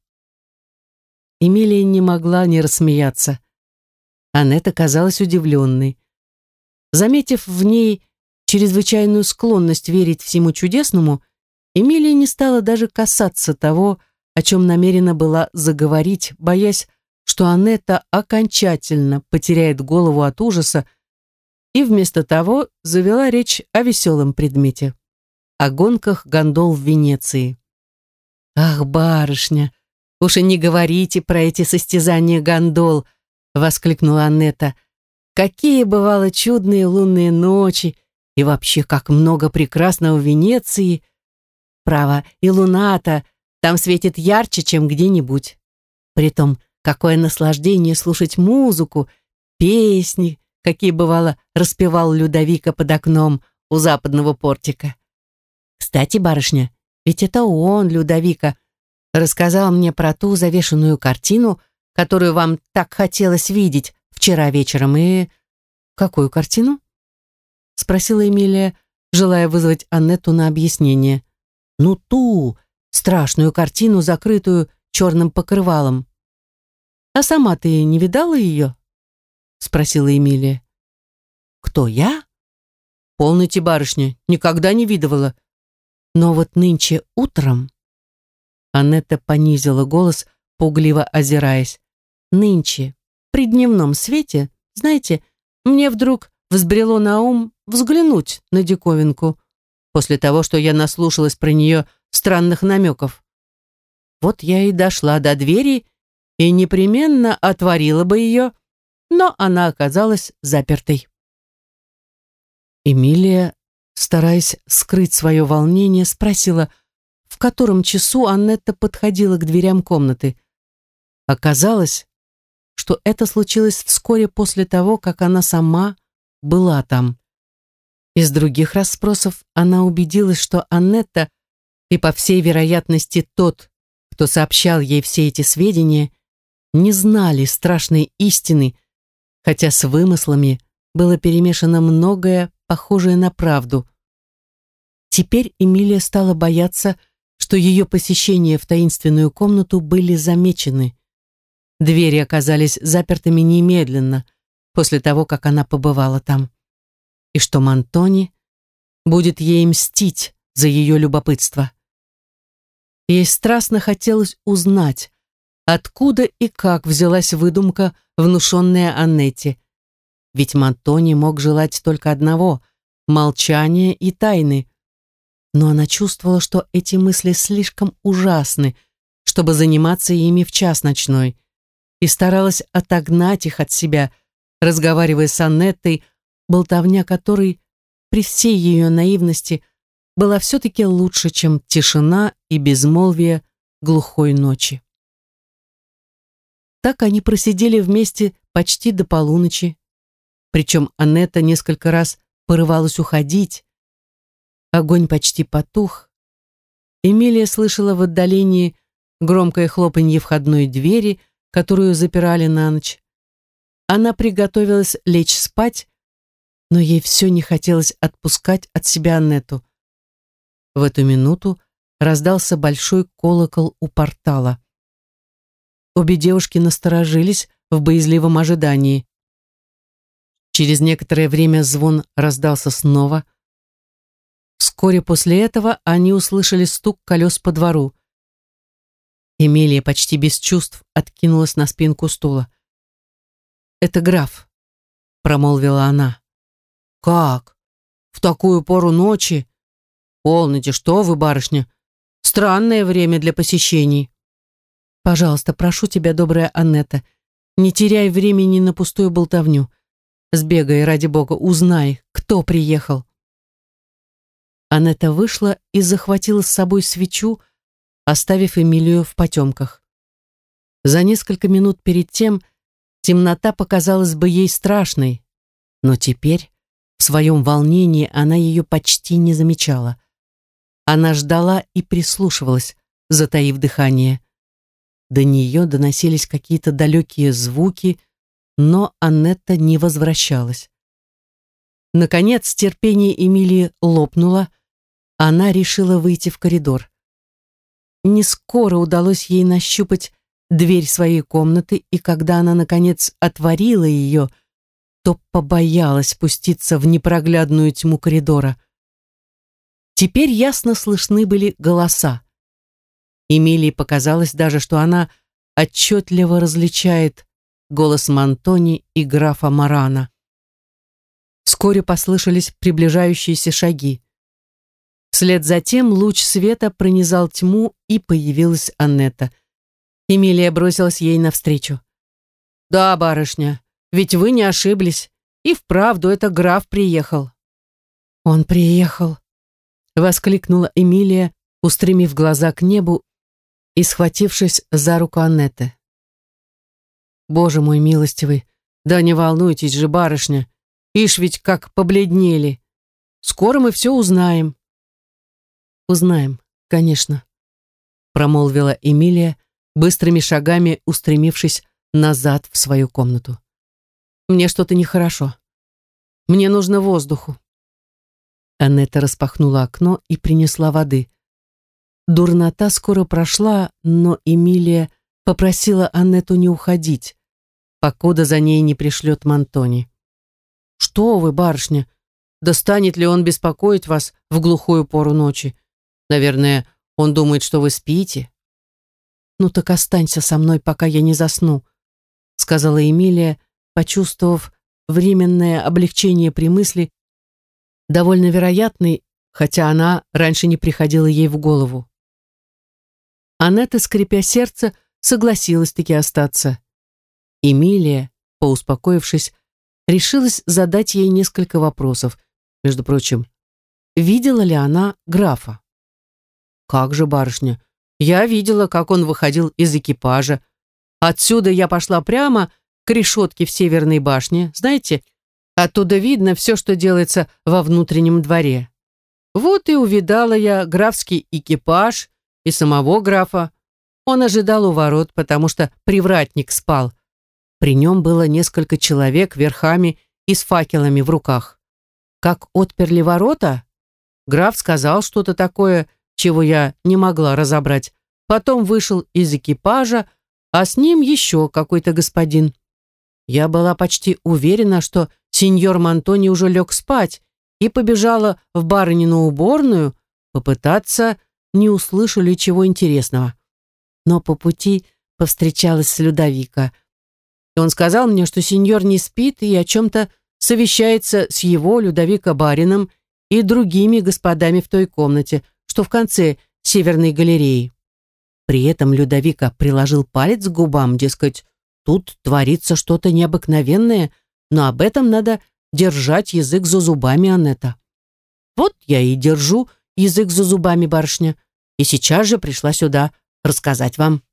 Эмилия не могла не рассмеяться. Аннета казалась удивленной. Заметив в ней чрезвычайную склонность верить всему чудесному, Эмилия не стала даже касаться того, о чем намерена была заговорить, боясь, что Аннета окончательно потеряет голову от ужаса, и вместо того завела речь о веселом предмете, о гонках гондол в Венеции. «Ах, барышня, уж и не говорите про эти состязания гондол!» — воскликнула Аннета. «Какие, бывало, чудные лунные ночи, и вообще, как много прекрасного в Венеции! Право, и луна-то там светит ярче, чем где-нибудь. Притом, какое наслаждение слушать музыку, песни, какие, бывало, распевал Людовико под окном у западного портика. Кстати, барышня, ведь это он, Людовико, рассказал мне про ту завешенную картину, которую вам так хотелось видеть вчера вечером, и...» «Какую картину?» — спросила Эмилия, желая вызвать Аннету на объяснение. «Ну, ту страшную картину, закрытую черным покрывалом». «А сама ты не видала ее?» — спросила Эмилия. «Кто, я? Полноте, барышня, никогда не видывала. Но вот нынче утром...» Аннета понизила голос, пугливо озираясь. «Нынче, при дневном свете, знаете, мне вдруг взбрело на ум взглянуть на диковинку, после того, что я наслушалась про нее странных намеков. Вот я и дошла до двери и непременно отворила бы ее, но она оказалась запертой». Эмилия, стараясь скрыть свое волнение, спросила, в котором часу Аннета подходила к дверям комнаты. Оказалось, что это случилось вскоре после того, как она сама была там. Из других расспросов она убедилась, что Аннета и, по всей вероятности, тот, кто сообщал ей все эти сведения, не знали страшной истины, хотя с вымыслами было перемешано многое, похожее на правду. Теперь Эмилия стала бояться, что ее посещения в таинственную комнату были замечены. Двери оказались запертыми немедленно, после того, как она побывала там, и что Монтони будет ей мстить за ее любопытство. Ей страстно хотелось узнать, откуда и как взялась выдумка, внушенная Аннете. Ведь Монтони мог желать только одного — молчания и тайны. Но она чувствовала, что эти мысли слишком ужасны, чтобы заниматься ими в час ночной, и старалась отогнать их от себя, разговаривая с Аннетой, болтовня которой при всей ее наивности была все-таки лучше, чем тишина и безмолвие глухой ночи. Так они просидели вместе почти до полуночи, причем Аннета несколько раз порывалась уходить. Огонь почти потух. Эмилия слышала в отдалении громкое хлопанье входной двери, которую запирали на ночь. Она приготовилась лечь спать, но ей все не хотелось отпускать от себя Аннету. В эту минуту раздался большой колокол у портала. Обе девушки насторожились в боязливом ожидании. Через некоторое время звон раздался снова. Вскоре после этого они услышали стук колес по двору. Эмилия почти без чувств откинулась на спинку стула. «Это граф», — промолвила она. «Как? В такую пору ночи? Полноте, что вы, барышня? Странное время для посещений». «Пожалуйста, прошу тебя, добрая Аннета, не теряй времени на пустую болтовню. Сбегай, ради бога, узнай, кто приехал». Аннета вышла и захватила с собой свечу, оставив Эмилию в потемках. За несколько минут перед тем темнота показалась бы ей страшной, но теперь, в своем волнении, она ее почти не замечала. Она ждала и прислушивалась, затаив дыхание. До нее доносились какие-то далекие звуки, но Аннета не возвращалась. Наконец терпение Эмилии лопнуло. Она решила выйти в коридор. Не скоро удалось ей нащупать дверь своей комнаты, и когда она, наконец, отворила ее, то побоялась спуститься в непроглядную тьму коридора. Теперь ясно слышны были голоса. Эмилии показалось даже, что она отчетливо различает голос Монтони и графа Марана. Вскоре послышались приближающиеся шаги. Вслед за тем луч света пронизал тьму, и появилась Аннета. Эмилия бросилась ей навстречу. «Да, барышня, ведь вы не ошиблись, и вправду это граф приехал». «Он приехал», — воскликнула Эмилия, устремив глаза к небу и схватившись за руку Аннеты. «Боже мой милостивый, да не волнуйтесь же, барышня, ишь ведь как побледнели. Скоро мы все узнаем». «Узнаем, конечно», — промолвила Эмилия, быстрыми шагами устремившись назад в свою комнату. «Мне что-то нехорошо. Мне нужно воздуху». Аннета распахнула окно и принесла воды. Дурнота скоро прошла, но Эмилия попросила Аннету не уходить, покуда за ней не пришлет Монтони. «Что вы, барышня, да станет ли он беспокоить вас в глухую пору ночи? Наверное, он думает, что вы спите». «Ну так останься со мной, пока я не засну», — сказала Эмилия, почувствовав временное облегчение при мысли, довольно вероятной, хотя она раньше не приходила ей в голову. Аннета, скрипя сердце, согласилась-таки остаться. Эмилия, поуспокоившись, решилась задать ей несколько вопросов. Между прочим, видела ли она графа? «Как же, барышня, я видела, как он выходил из экипажа. Отсюда я пошла прямо к решетке в Северной башне. Знаете, оттуда видно все, что делается во внутреннем дворе. Вот и увидала я графский экипаж и самого графа. Он ожидал у ворот, потому что привратник спал. При нем было несколько человек верхами и с факелами в руках. Как отперли ворота, граф сказал что-то такое, чего я не могла разобрать. Потом вышел из экипажа, а с ним еще какой-то господин. Я была почти уверена, что сеньор Монтони уже лег спать, и побежала в барынину уборную попытаться, не услышу ли чего интересного. Но по пути повстречалась с Людовико. И он сказал мне, что сеньор не спит и о чем-то совещается с его, Людовико, барином и другими господами в той комнате, что в конце Северной галереи. При этом Людовико приложил палец к губам, дескать, тут творится что-то необыкновенное, но об этом надо держать язык за зубами, Аннета. Вот я и держу язык за зубами, барышня, и сейчас же пришла сюда рассказать вам».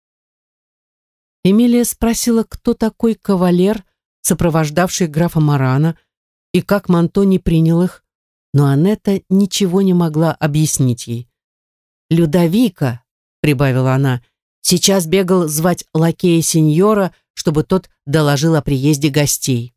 Эмилия спросила, кто такой кавалер, сопровождавший графа Марана, и как Монтони принял их, но Аннетта ничего не могла объяснить ей. «Людовика», — прибавила она, — «сейчас бегал звать лакея сеньора, чтобы тот доложил о приезде гостей».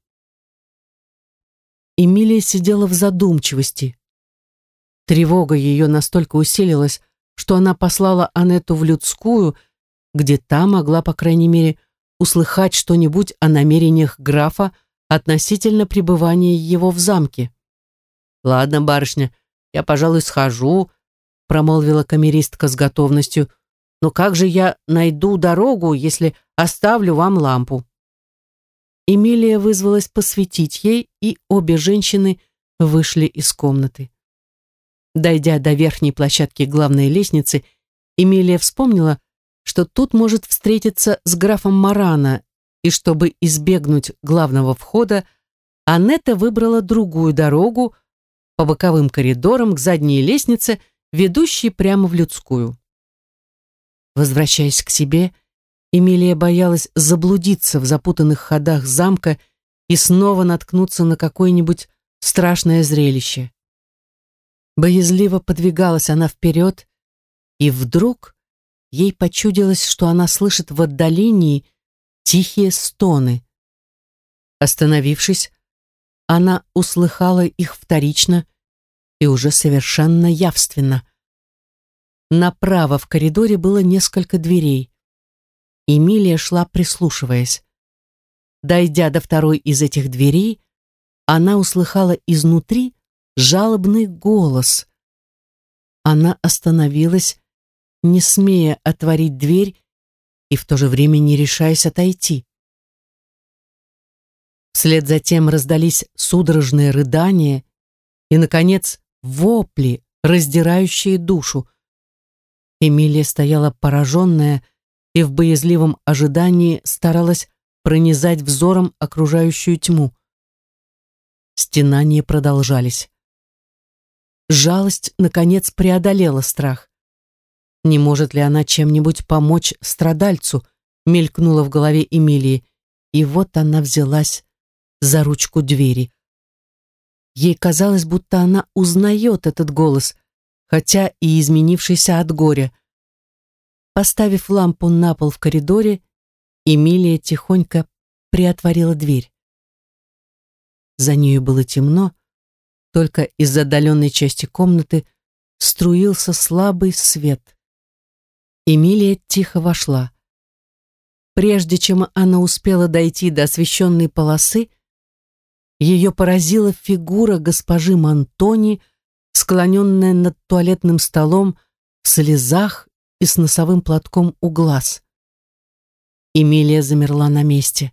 Эмилия сидела в задумчивости. Тревога ее настолько усилилась, что она послала Аннетту в людскую, где та могла, по крайней мере, услыхать что-нибудь о намерениях графа относительно пребывания его в замке. «Ладно, барышня, я, пожалуй, схожу», — промолвила камеристка с готовностью. «Но как же я найду дорогу, если оставлю вам лампу?» Эмилия вызвалась посветить ей, и обе женщины вышли из комнаты. Дойдя до верхней площадки главной лестницы, Эмилия вспомнила, что тут может встретиться с графом Марана, и чтобы избегнуть главного входа, Аннетта выбрала другую дорогу по боковым коридорам к задней лестнице, ведущей прямо в людскую. Возвращаясь к себе, Эмилия боялась заблудиться в запутанных ходах замка и снова наткнуться на какое-нибудь страшное зрелище. Боязливо подвигалась она вперед, и вдруг ей почудилось, что она слышит в отдалении тихие стоны. Остановившись, она услыхала их вторично и уже совершенно явственно. Направо в коридоре было несколько дверей. Эмилия шла, прислушиваясь. Дойдя до второй из этих дверей, она услыхала изнутри жалобный голос. Она остановилась, не смея отворить дверь и в то же время не решаясь отойти. Вслед за тем раздались судорожные рыдания и, наконец, вопли, раздирающие душу. Эмилия стояла пораженная и в боязливом ожидании старалась пронизать взором окружающую тьму. Стенания продолжались. Жалость, наконец, преодолела страх. Не может ли она чем-нибудь помочь страдальцу, мелькнула в голове Эмилии, и вот она взялась за ручку двери. Ей казалось, будто она узнает этот голос, хотя и изменившийся от горя. Поставив лампу на пол в коридоре, Эмилия тихонько приотворила дверь. За нею было темно, только из отдаленной части комнаты струился слабый свет. Эмилия тихо вошла. Прежде чем она успела дойти до освещенной полосы, ее поразила фигура госпожи Монтони, склоненная над туалетным столом в слезах и с носовым платком у глаз. Эмилия замерла на месте.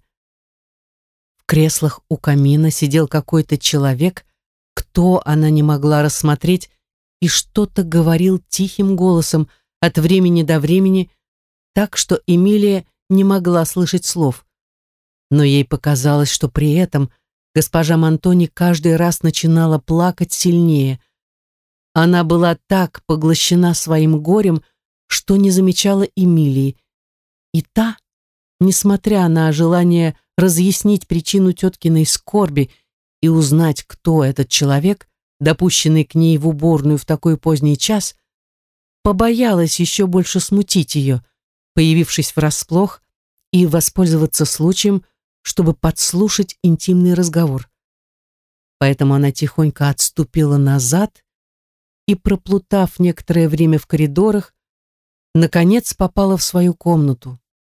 В креслах у камина сидел какой-то человек, кто она не могла рассмотреть, и что-то говорил тихим голосом от времени до времени, так что Эмилия не могла слышать слов. Но ей показалось, что при этом госпожа Монтони каждый раз начинала плакать сильнее. Она была так поглощена своим горем, что не замечала Эмилии, и та, несмотря на желание разъяснить причину теткиной скорби и узнать, кто этот человек, допущенный к ней в уборную в такой поздний час, побоялась еще больше смутить ее, появившись врасплох, и воспользоваться случаем, чтобы подслушать интимный разговор. Поэтому она тихонько отступила назад и, проплутав некоторое время в коридорах, наконец попала в свою комнату.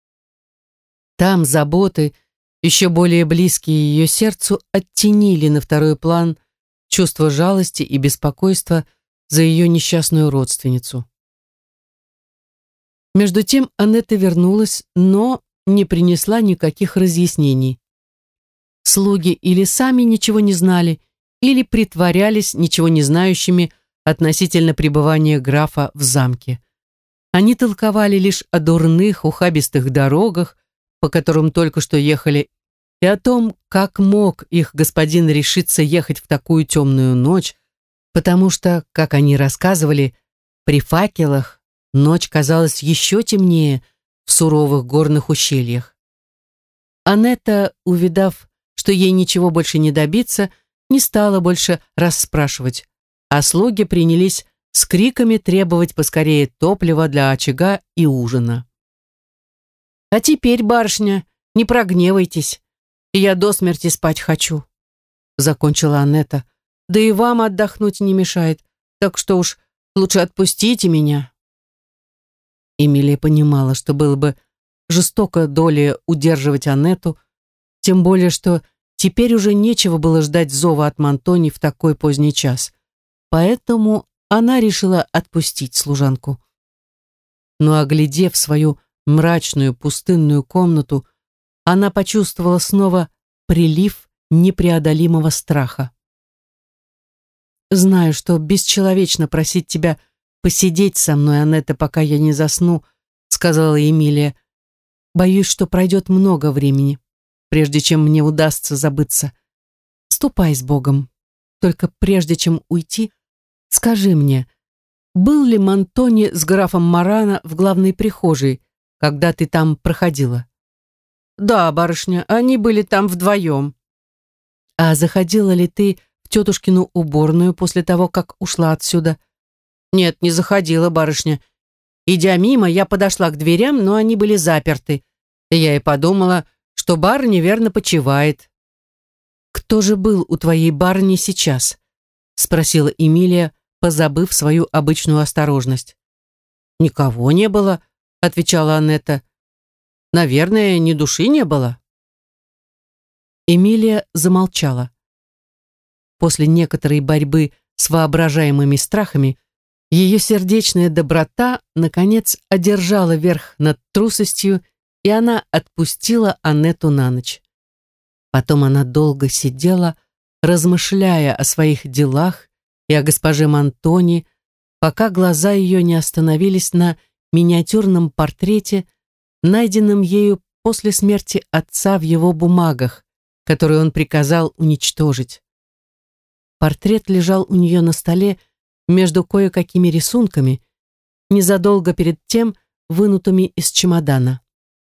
Там заботы, еще более близкие ее сердцу, оттенили на второй план чувство жалости и беспокойства за ее несчастную родственницу. Между тем Аннетта вернулась, но не принесла никаких разъяснений. Слуги или сами ничего не знали, или притворялись ничего не знающими относительно пребывания графа в замке. Они толковали лишь о дурных, ухабистых дорогах, по которым только что ехали, и о том, как мог их господин решиться ехать в такую темную ночь, потому что, как они рассказывали, при факелах ночь казалась еще темнее в суровых горных ущельях. Анетта, увидав, что ей ничего больше не добиться, не стала больше расспрашивать, а слуги принялись с криками требовать поскорее топлива для очага и ужина. «А теперь, барышня, не прогневайтесь, я до смерти спать хочу», закончила Анетта. «Да и вам отдохнуть не мешает, так что уж лучше отпустите меня». Эмилия понимала, что было бы жестоко долее удерживать Анетту, тем более, что теперь уже нечего было ждать зова от Монтони в такой поздний час. Поэтому она решила отпустить служанку. Но, оглядев свою мрачную пустынную комнату, она почувствовала снова прилив непреодолимого страха. «Знаю, что бесчеловечно просить тебя посидеть со мной, Анетта, пока я не засну», сказала Эмилия. «Боюсь, что пройдет много времени, прежде чем мне удастся забыться. Ступай с Богом. Только прежде чем уйти, скажи мне, был ли Монтони с графом Марано в главной прихожей, когда ты там проходила?» «Да, барышня, они были там вдвоем». «А заходила ли ты в тетушкину уборную после того, как ушла отсюда?» «Нет, не заходила, барышня. Идя мимо, я подошла к дверям, но они были заперты. Я и подумала, что барыня верно почивает». «Кто же был у твоей барыни сейчас?» спросила Эмилия, позабыв свою обычную осторожность. «Никого не было», отвечала Анетта. «Наверное, ни души не было». Эмилия замолчала. После некоторой борьбы с воображаемыми страхами ее сердечная доброта, наконец, одержала верх над трусостью, и она отпустила Анетту на ночь. Потом она долго сидела, размышляя о своих делах и о госпоже Монтони, пока глаза ее не остановились на миниатюрном портрете, найденном ею после смерти отца в его бумагах, который он приказал уничтожить. Портрет лежал у нее на столе между кое-какими рисунками, незадолго перед тем вынутыми из чемодана.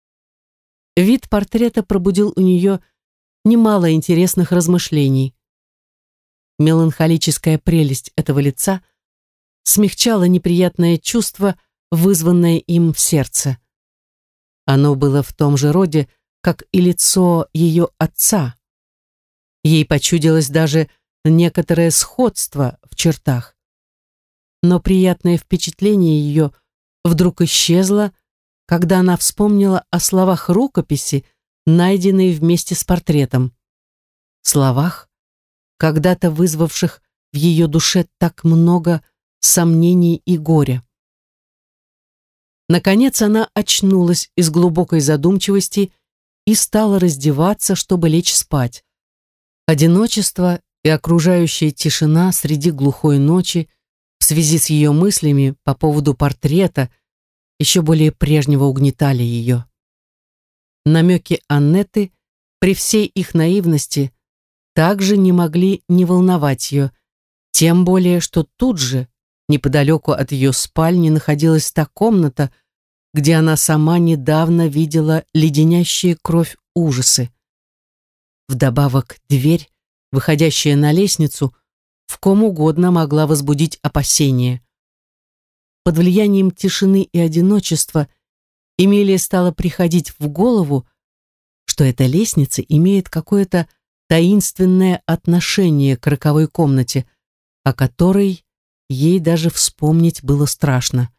Вид портрета пробудил у нее немало интересных размышлений. Меланхолическая прелесть этого лица смягчала неприятное чувство, вызванное им в сердце. Оно было в том же роде, как и лицо ее отца. Ей почудилось даже некоторое сходство в чертах. Но приятное впечатление ее вдруг исчезло, когда она вспомнила о словах рукописи, найденной вместе с портретом. Словах, когда-то вызвавших в ее душе так много сомнений и горя. Наконец она очнулась из глубокой задумчивости и стала раздеваться, чтобы лечь спать. Одиночество и окружающая тишина среди глухой ночи в связи с ее мыслями по поводу портрета еще более прежнего угнетали ее. Намеки Аннетты, при всей их наивности, также не могли не волновать ее, тем более, что тут же, неподалеку от ее спальни, находилась та комната, где она сама недавно видела леденящие кровь ужасы. Вдобавок, дверь, выходящая на лестницу, в ком угодно могла возбудить опасения. Под влиянием тишины и одиночества Эмилия стала приходить в голову, что эта лестница имеет какое-то таинственное отношение к роковой комнате, о которой ей даже вспомнить было страшно.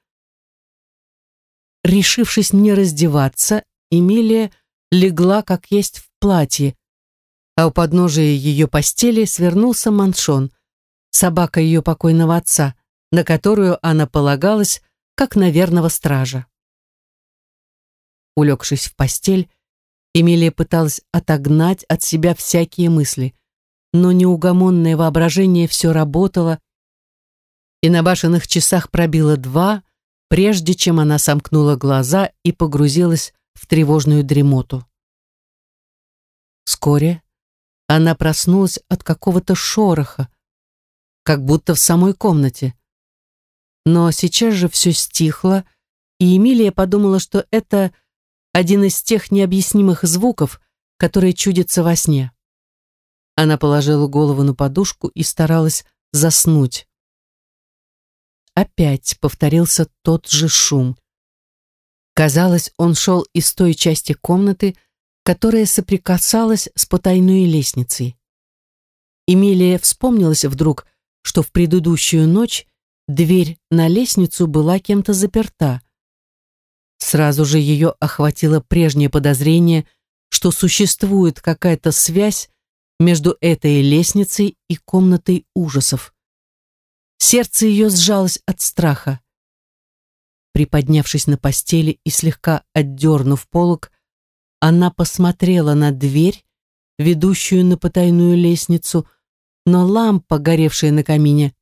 Решившись не раздеваться, Эмилия легла как есть в платье, а у подножия ее постели свернулся Маншон, собака ее покойного отца, на которую она полагалась, как на верного стража. Улегшись в постель, Эмилия пыталась отогнать от себя всякие мысли, но неугомонное воображение все работало, и на башенных часах пробило два, прежде чем она сомкнула глаза и погрузилась в тревожную дремоту. Вскоре она проснулась от какого-то шороха, как будто в самой комнате. Но сейчас же все стихло, и Эмилия подумала, что это один из тех необъяснимых звуков, которые чудятся во сне. Она положила голову на подушку и старалась заснуть. Опять повторился тот же шум. Казалось, он шел из той части комнаты, которая соприкасалась с потайной лестницей. Эмилия вспомнилась вдруг, что в предыдущую ночь дверь на лестницу была кем-то заперта. Сразу же ее охватило прежнее подозрение, что существует какая-то связь между этой лестницей и комнатой ужасов. Сердце ее сжалось от страха. Приподнявшись на постели и слегка отдернув полог, она посмотрела на дверь, ведущую на потайную лестницу, но лампа, горевшая на камине,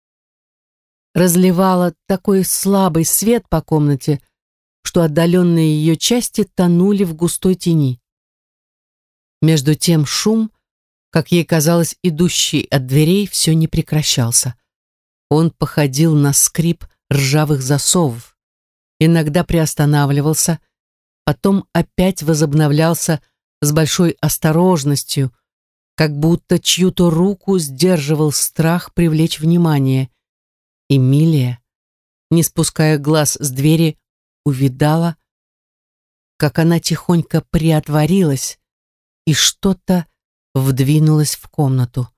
разливала такой слабый свет по комнате, что отдаленные ее части тонули в густой тени. Между тем шум, как ей казалось, идущий от дверей, все не прекращался. Он походил на скрип ржавых засовов, иногда приостанавливался, потом опять возобновлялся с большой осторожностью, как будто чью-то руку сдерживал страх привлечь внимание. Эмилия, не спуская глаз с двери, увидала, как она тихонько приотворилась, и что-то вдвинулось в комнату.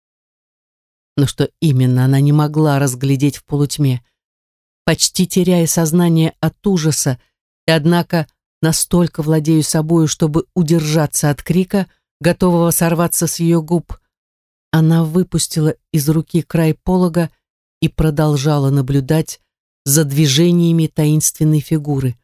Но что именно, она не могла разглядеть в полутьме, почти теряя сознание от ужаса, и однако настолько владею собою, чтобы удержаться от крика, готового сорваться с ее губ. Она выпустила из руки край полога и продолжала наблюдать за движениями таинственной фигуры.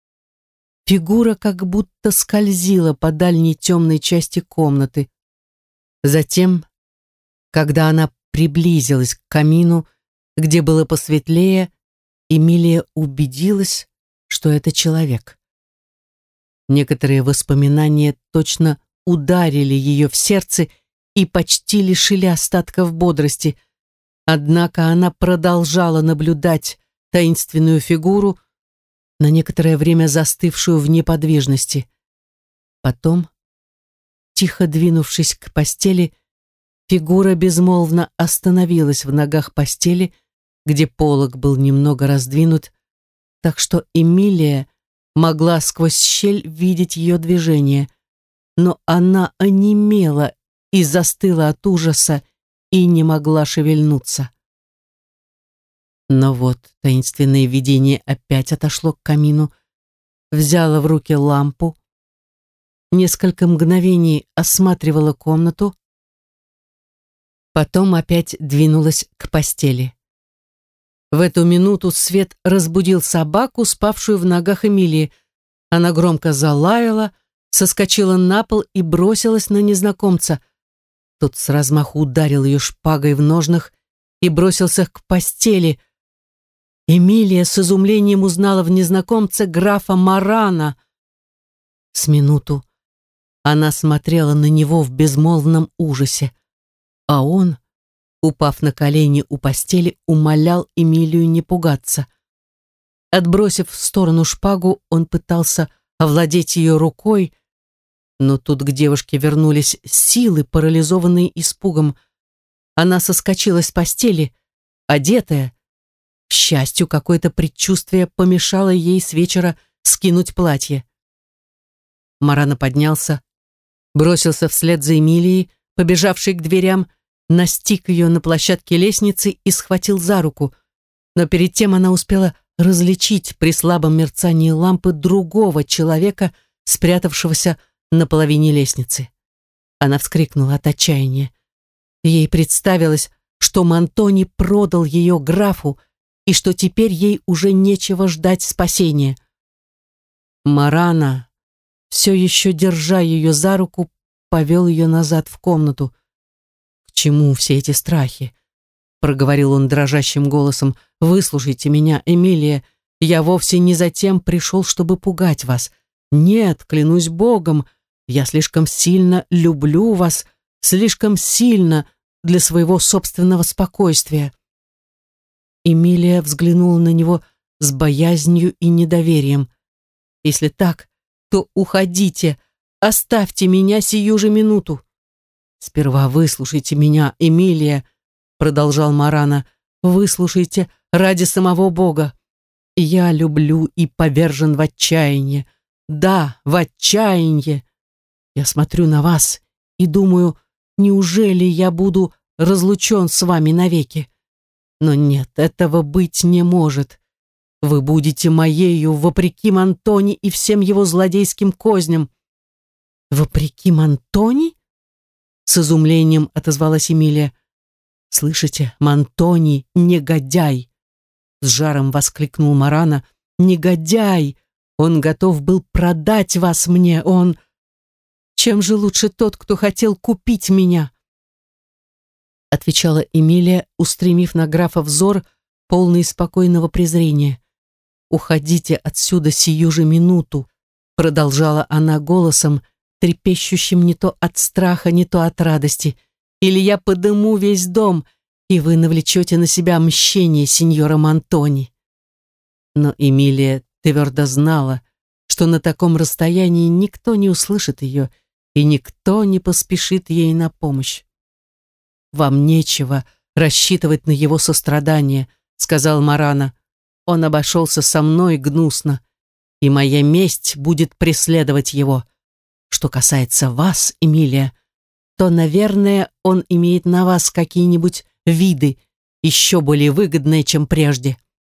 Фигура как будто скользила по дальней темной части комнаты. Затем, когда она приблизилась к камину, где было посветлее, Эмилия убедилась, что это человек. Некоторые воспоминания точно ударили ее в сердце и почти лишили остатков бодрости, однако она продолжала наблюдать таинственную фигуру, на некоторое время застывшую в неподвижности. Потом, тихо двинувшись к постели, фигура безмолвно остановилась в ногах постели, где полог был немного раздвинут, так что Эмилия могла сквозь щель видеть ее движение, но она онемела и застыла от ужаса и не могла шевельнуться. Но вот таинственное видение опять отошло к камину, взяло в руки лампу, несколько мгновений осматривало комнату, потом опять двинулась к постели. В эту минуту свет разбудил собаку, спавшую в ногах Эмилии. Она громко залаяла, соскочила на пол и бросилась на незнакомца. Тот с размаху ударил ее шпагой в ножнах и бросился к постели. Эмилия с изумлением узнала в незнакомце графа Марана. С минуту она смотрела на него в безмолвном ужасе, а он, упав на колени у постели, умолял Эмилию не пугаться. Отбросив в сторону шпагу, он пытался овладеть ее рукой, но тут к девушке вернулись силы, парализованные испугом. Она соскочила с постели, одетая. К счастью, какое-то предчувствие помешало ей с вечера скинуть платье. Марана поднялся, бросился вслед за Эмилией, побежавшей к дверям, настиг ее на площадке лестницы и схватил за руку, но перед тем она успела различить при слабом мерцании лампы другого человека, спрятавшегося на половине лестницы. Она вскрикнула от отчаяния. Ей представилось, что Мантони продал ее графу и что теперь ей уже нечего ждать спасения. Марана, все еще держа ее за руку, повел ее назад в комнату. «К чему все эти страхи?» — проговорил он дрожащим голосом. «Выслушайте меня, Эмилия, я вовсе не за тем пришел, чтобы пугать вас. Нет, клянусь Богом, я слишком сильно люблю вас, слишком сильно, для своего собственного спокойствия. Эмилия взглянула на него с боязнью и недоверием. «Если так, то уходите, оставьте меня сию же минуту». «Сперва выслушайте меня, Эмилия», — продолжал Марана, «выслушайте ради самого Бога. Я люблю и повержен в отчаяние. Да, в отчаяние. Я смотрю на вас и думаю, неужели я буду разлучен с вами навеки? Но нет, этого быть не может. Вы будете моею вопреки Мантони и всем его злодейским козням». «Вопреки Мантони?» С изумлением отозвалась Эмилия. «Слышите, Мантони — негодяй!» С жаром воскликнул Марана. «Негодяй! Он готов был продать вас мне, он... Чем же лучше тот, кто хотел купить меня?» Отвечала Эмилия, устремив на графа взор, полный спокойного презрения. «Уходите отсюда сию же минуту», продолжала она голосом, трепещущим не то от страха, не то от радости. «Или я подыму весь дом, и вы навлечете на себя мщение сеньора Мантони». Но Эмилия твердо знала, что на таком расстоянии никто не услышит ее, и никто не поспешит ей на помощь. «Вам нечего рассчитывать на его сострадание», — сказал Марана. «Он обошелся со мной гнусно, и моя месть будет преследовать его. Что касается вас, Эмилия, то, наверное, он имеет на вас какие-нибудь виды, еще более выгодные, чем прежде».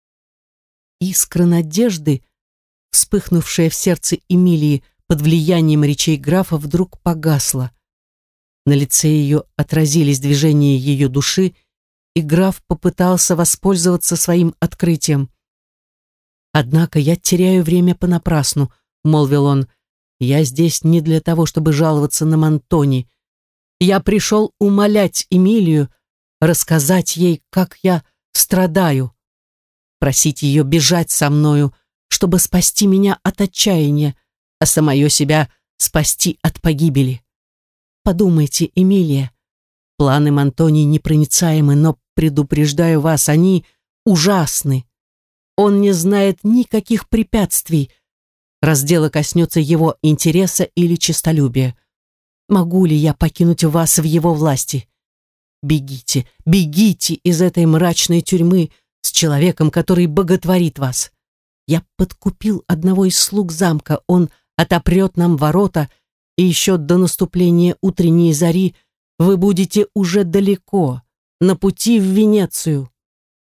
Искра надежды, вспыхнувшая в сердце Эмилии под влиянием речей графа, вдруг погасла. На лице ее отразились движения ее души, и граф попытался воспользоваться своим открытием. «Однако я теряю время понапрасну», — молвил он. «Я здесь не для того, чтобы жаловаться на Мантони. Я пришел умолять Эмилию, рассказать ей, как я страдаю, просить ее бежать со мною, чтобы спасти меня от отчаяния, а самое себя спасти от погибели. Подумайте, Эмилия, планы Мантони непроницаемы, но, предупреждаю вас, они ужасны. Он не знает никаких препятствий, раз дело коснется его интереса или честолюбия. Могу ли я покинуть вас в его власти? Бегите, бегите из этой мрачной тюрьмы с человеком, который боготворит вас. Я подкупил одного из слуг замка, он отопрет нам ворота, и еще до наступления утренней зари вы будете уже далеко, на пути в Венецию».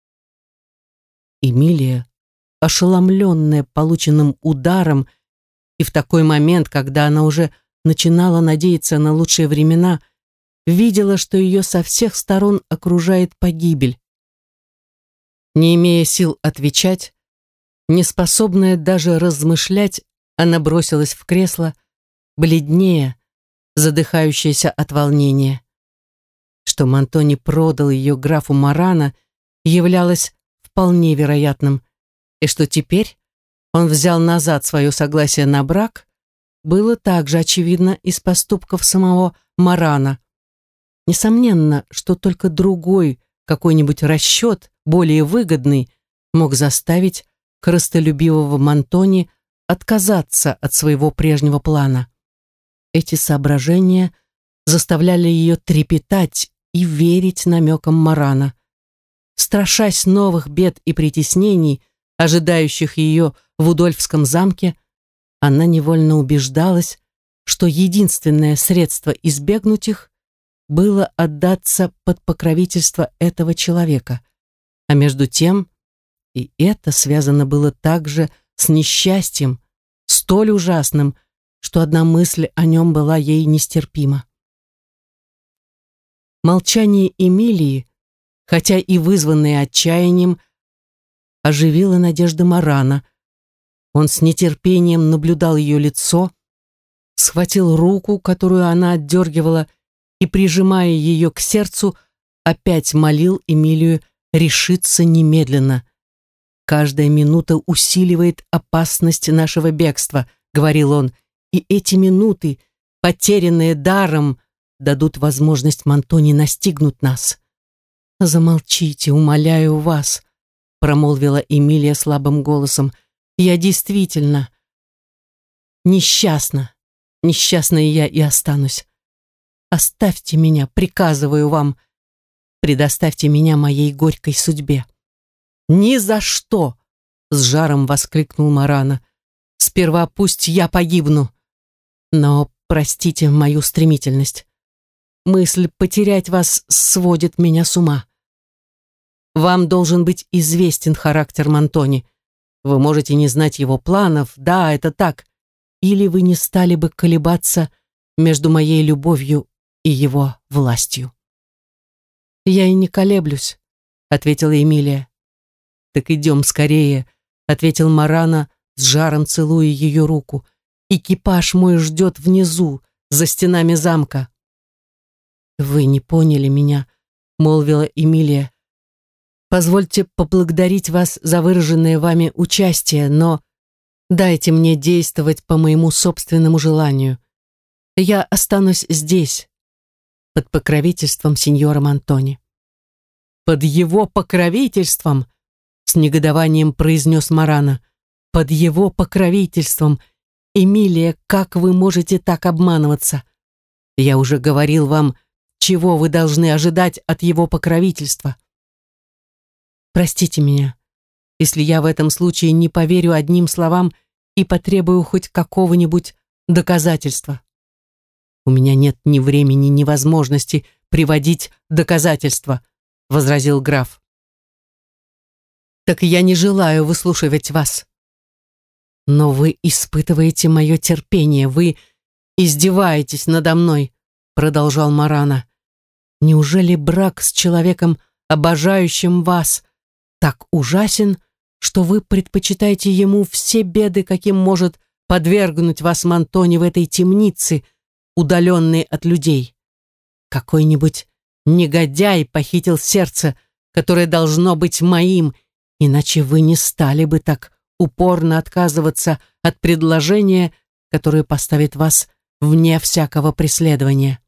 Эмилия, ошеломленная полученным ударом, и в такой момент, когда она уже начинала надеяться на лучшие времена, видела, что ее со всех сторон окружает погибель. Не имея сил отвечать, неспособная даже размышлять, она бросилась в кресло, бледнее, задыхающаяся от волнения. Что Мантони продал ее графу Марана, являлось вполне вероятным, и что теперь он взял назад свое согласие на брак, было также очевидно из поступков самого Марана. Несомненно, что только другой какой-нибудь расчет, более выгодный, мог заставить корыстолюбивого Мантони отказаться от своего прежнего плана. Эти соображения заставляли ее трепетать и верить намекам Марана. Страшась новых бед и притеснений, ожидающих ее в Удольфском замке, она невольно убеждалась, что единственное средство избегнуть их было отдаться под покровительство этого человека. А между тем, и это связано было также с несчастьем, столь ужасным, что одна мысль о нем была ей нестерпима. Молчание Эмилии, хотя и вызванное отчаянием, оживило надежды Марана. Он с нетерпением наблюдал ее лицо, схватил руку, которую она отдергивала, и, прижимая ее к сердцу, опять молил Эмилию решиться немедленно. «Каждая минута усиливает опасность нашего бегства», — говорил он, «и эти минуты, потерянные даром, дадут возможность Монтоне настигнуть нас. Замолчите, умоляю вас, промолвила Эмилия слабым голосом. Я действительно несчастна. Несчастной я и останусь. Оставьте меня, приказываю вам. Предоставьте меня моей горькой судьбе. Ни за что, с жаром воскликнул Марана. Сперва пусть я погибну. Но простите мою стремительность. Мысль потерять вас сводит меня с ума. Вам должен быть известен характер Монтони. Вы можете не знать его планов, да, это так. Или вы не стали бы колебаться между моей любовью и его властью. Я и не колеблюсь, ответила Эмилия. Так идем скорее, ответил Марана, с жаром целуя ее руку. Экипаж мой ждет внизу, за стенами замка. Вы не поняли меня, молвила Эмилия. Позвольте поблагодарить вас за выраженное вами участие, но дайте мне действовать по моему собственному желанию. Я останусь здесь, под покровительством сеньора Монтони. Под его покровительством, с негодованием произнес Марана. Под его покровительством. Эмилия, как вы можете так обманываться? Я уже говорил вам, чего вы должны ожидать от его покровительства. Простите меня, если я в этом случае не поверю одним словам и потребую хоть какого-нибудь доказательства. У меня нет ни времени, ни возможности приводить доказательства, возразил граф. Так я не желаю выслушивать вас. Но вы испытываете мое терпение, вы издеваетесь надо мной, продолжал Марана. Неужели брак с человеком, обожающим вас, так ужасен, что вы предпочитаете ему все беды, каким может подвергнуть вас Монтони в этой темнице, удаленной от людей? Какой-нибудь негодяй похитил сердце, которое должно быть моим, иначе вы не стали бы так упорно отказываться от предложения, которое поставит вас вне всякого преследования.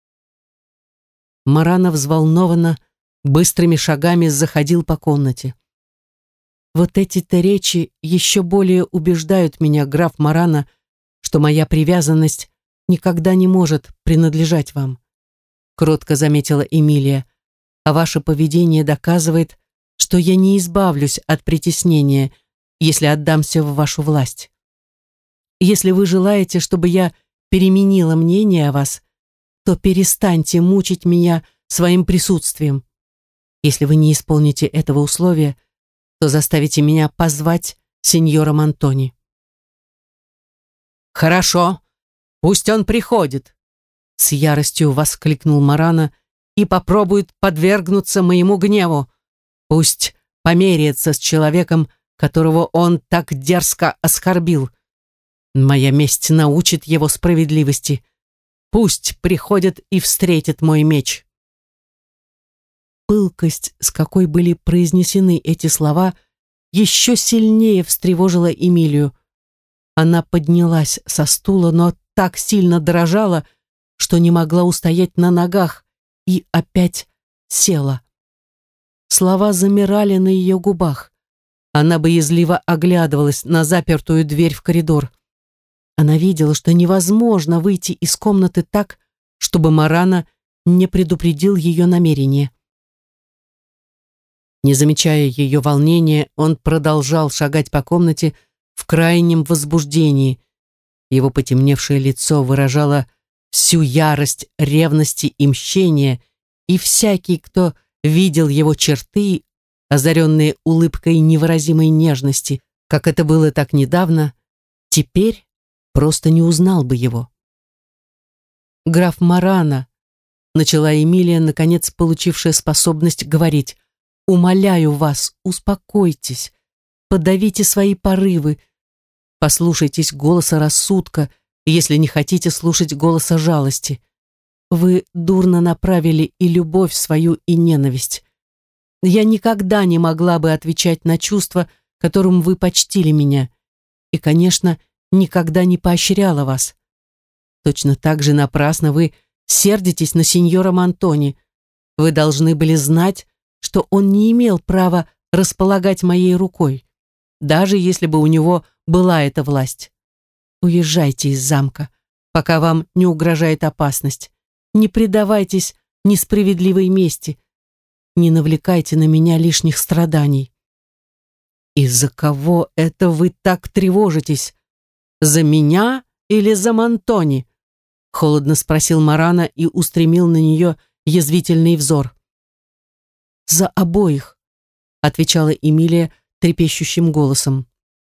Марана взволнованно, быстрыми шагами заходил по комнате. Вот эти-то речи еще более убеждают меня, граф Марана, что моя привязанность никогда не может принадлежать вам, кротко заметила Эмилия, а ваше поведение доказывает, что я не избавлюсь от притеснения, если отдамся в вашу власть. Если вы желаете, чтобы я переменила мнение о вас, то перестаньте мучить меня своим присутствием. Если вы не исполните этого условия, то заставите меня позвать сеньора Монтони. Хорошо, пусть он приходит, с яростью воскликнул Марана, и попробует подвергнуться моему гневу. Пусть померяется с человеком, которого он так дерзко оскорбил. Моя месть научит его справедливости. Пусть приходит и встретит мой меч. Пылкость, с какой были произнесены эти слова, еще сильнее встревожила Эмилию. Она поднялась со стула, но так сильно дрожала, что не могла устоять на ногах, и опять села. Слова замирали на ее губах. Она боязливо оглядывалась на запертую дверь в коридор. Она видела, что невозможно выйти из комнаты так, чтобы Марана не предупредил ее намерение. Не замечая ее волнения, он продолжал шагать по комнате в крайнем возбуждении. Его потемневшее лицо выражало всю ярость ревности и мщения, и всякий, кто видел его черты, озаренные улыбкой невыразимой нежности, как это было так недавно, теперь просто не узнал бы его. «Граф Марана», — начала Эмилия, наконец получившая способность говорить, «умоляю вас, успокойтесь, подавите свои порывы, послушайтесь голоса рассудка, если не хотите слушать голоса жалости. Вы дурно направили и любовь свою, и ненависть. Я никогда не могла бы отвечать на чувства, которым вы почтили меня, и, конечно, никогда не поощряла вас. Точно так же напрасно вы сердитесь на сеньора Монтони. Вы должны были знать, что он не имел права располагать моей рукой, даже если бы у него была эта власть. Уезжайте из замка, пока вам не угрожает опасность. Не предавайтесь несправедливой мести. Не навлекайте на меня лишних страданий. Из-за кого это вы так тревожитесь? За меня или за Монтони? Холодно спросил Марана и устремил на нее язвительный взор. За обоих, отвечала Эмилия трепещущим голосом.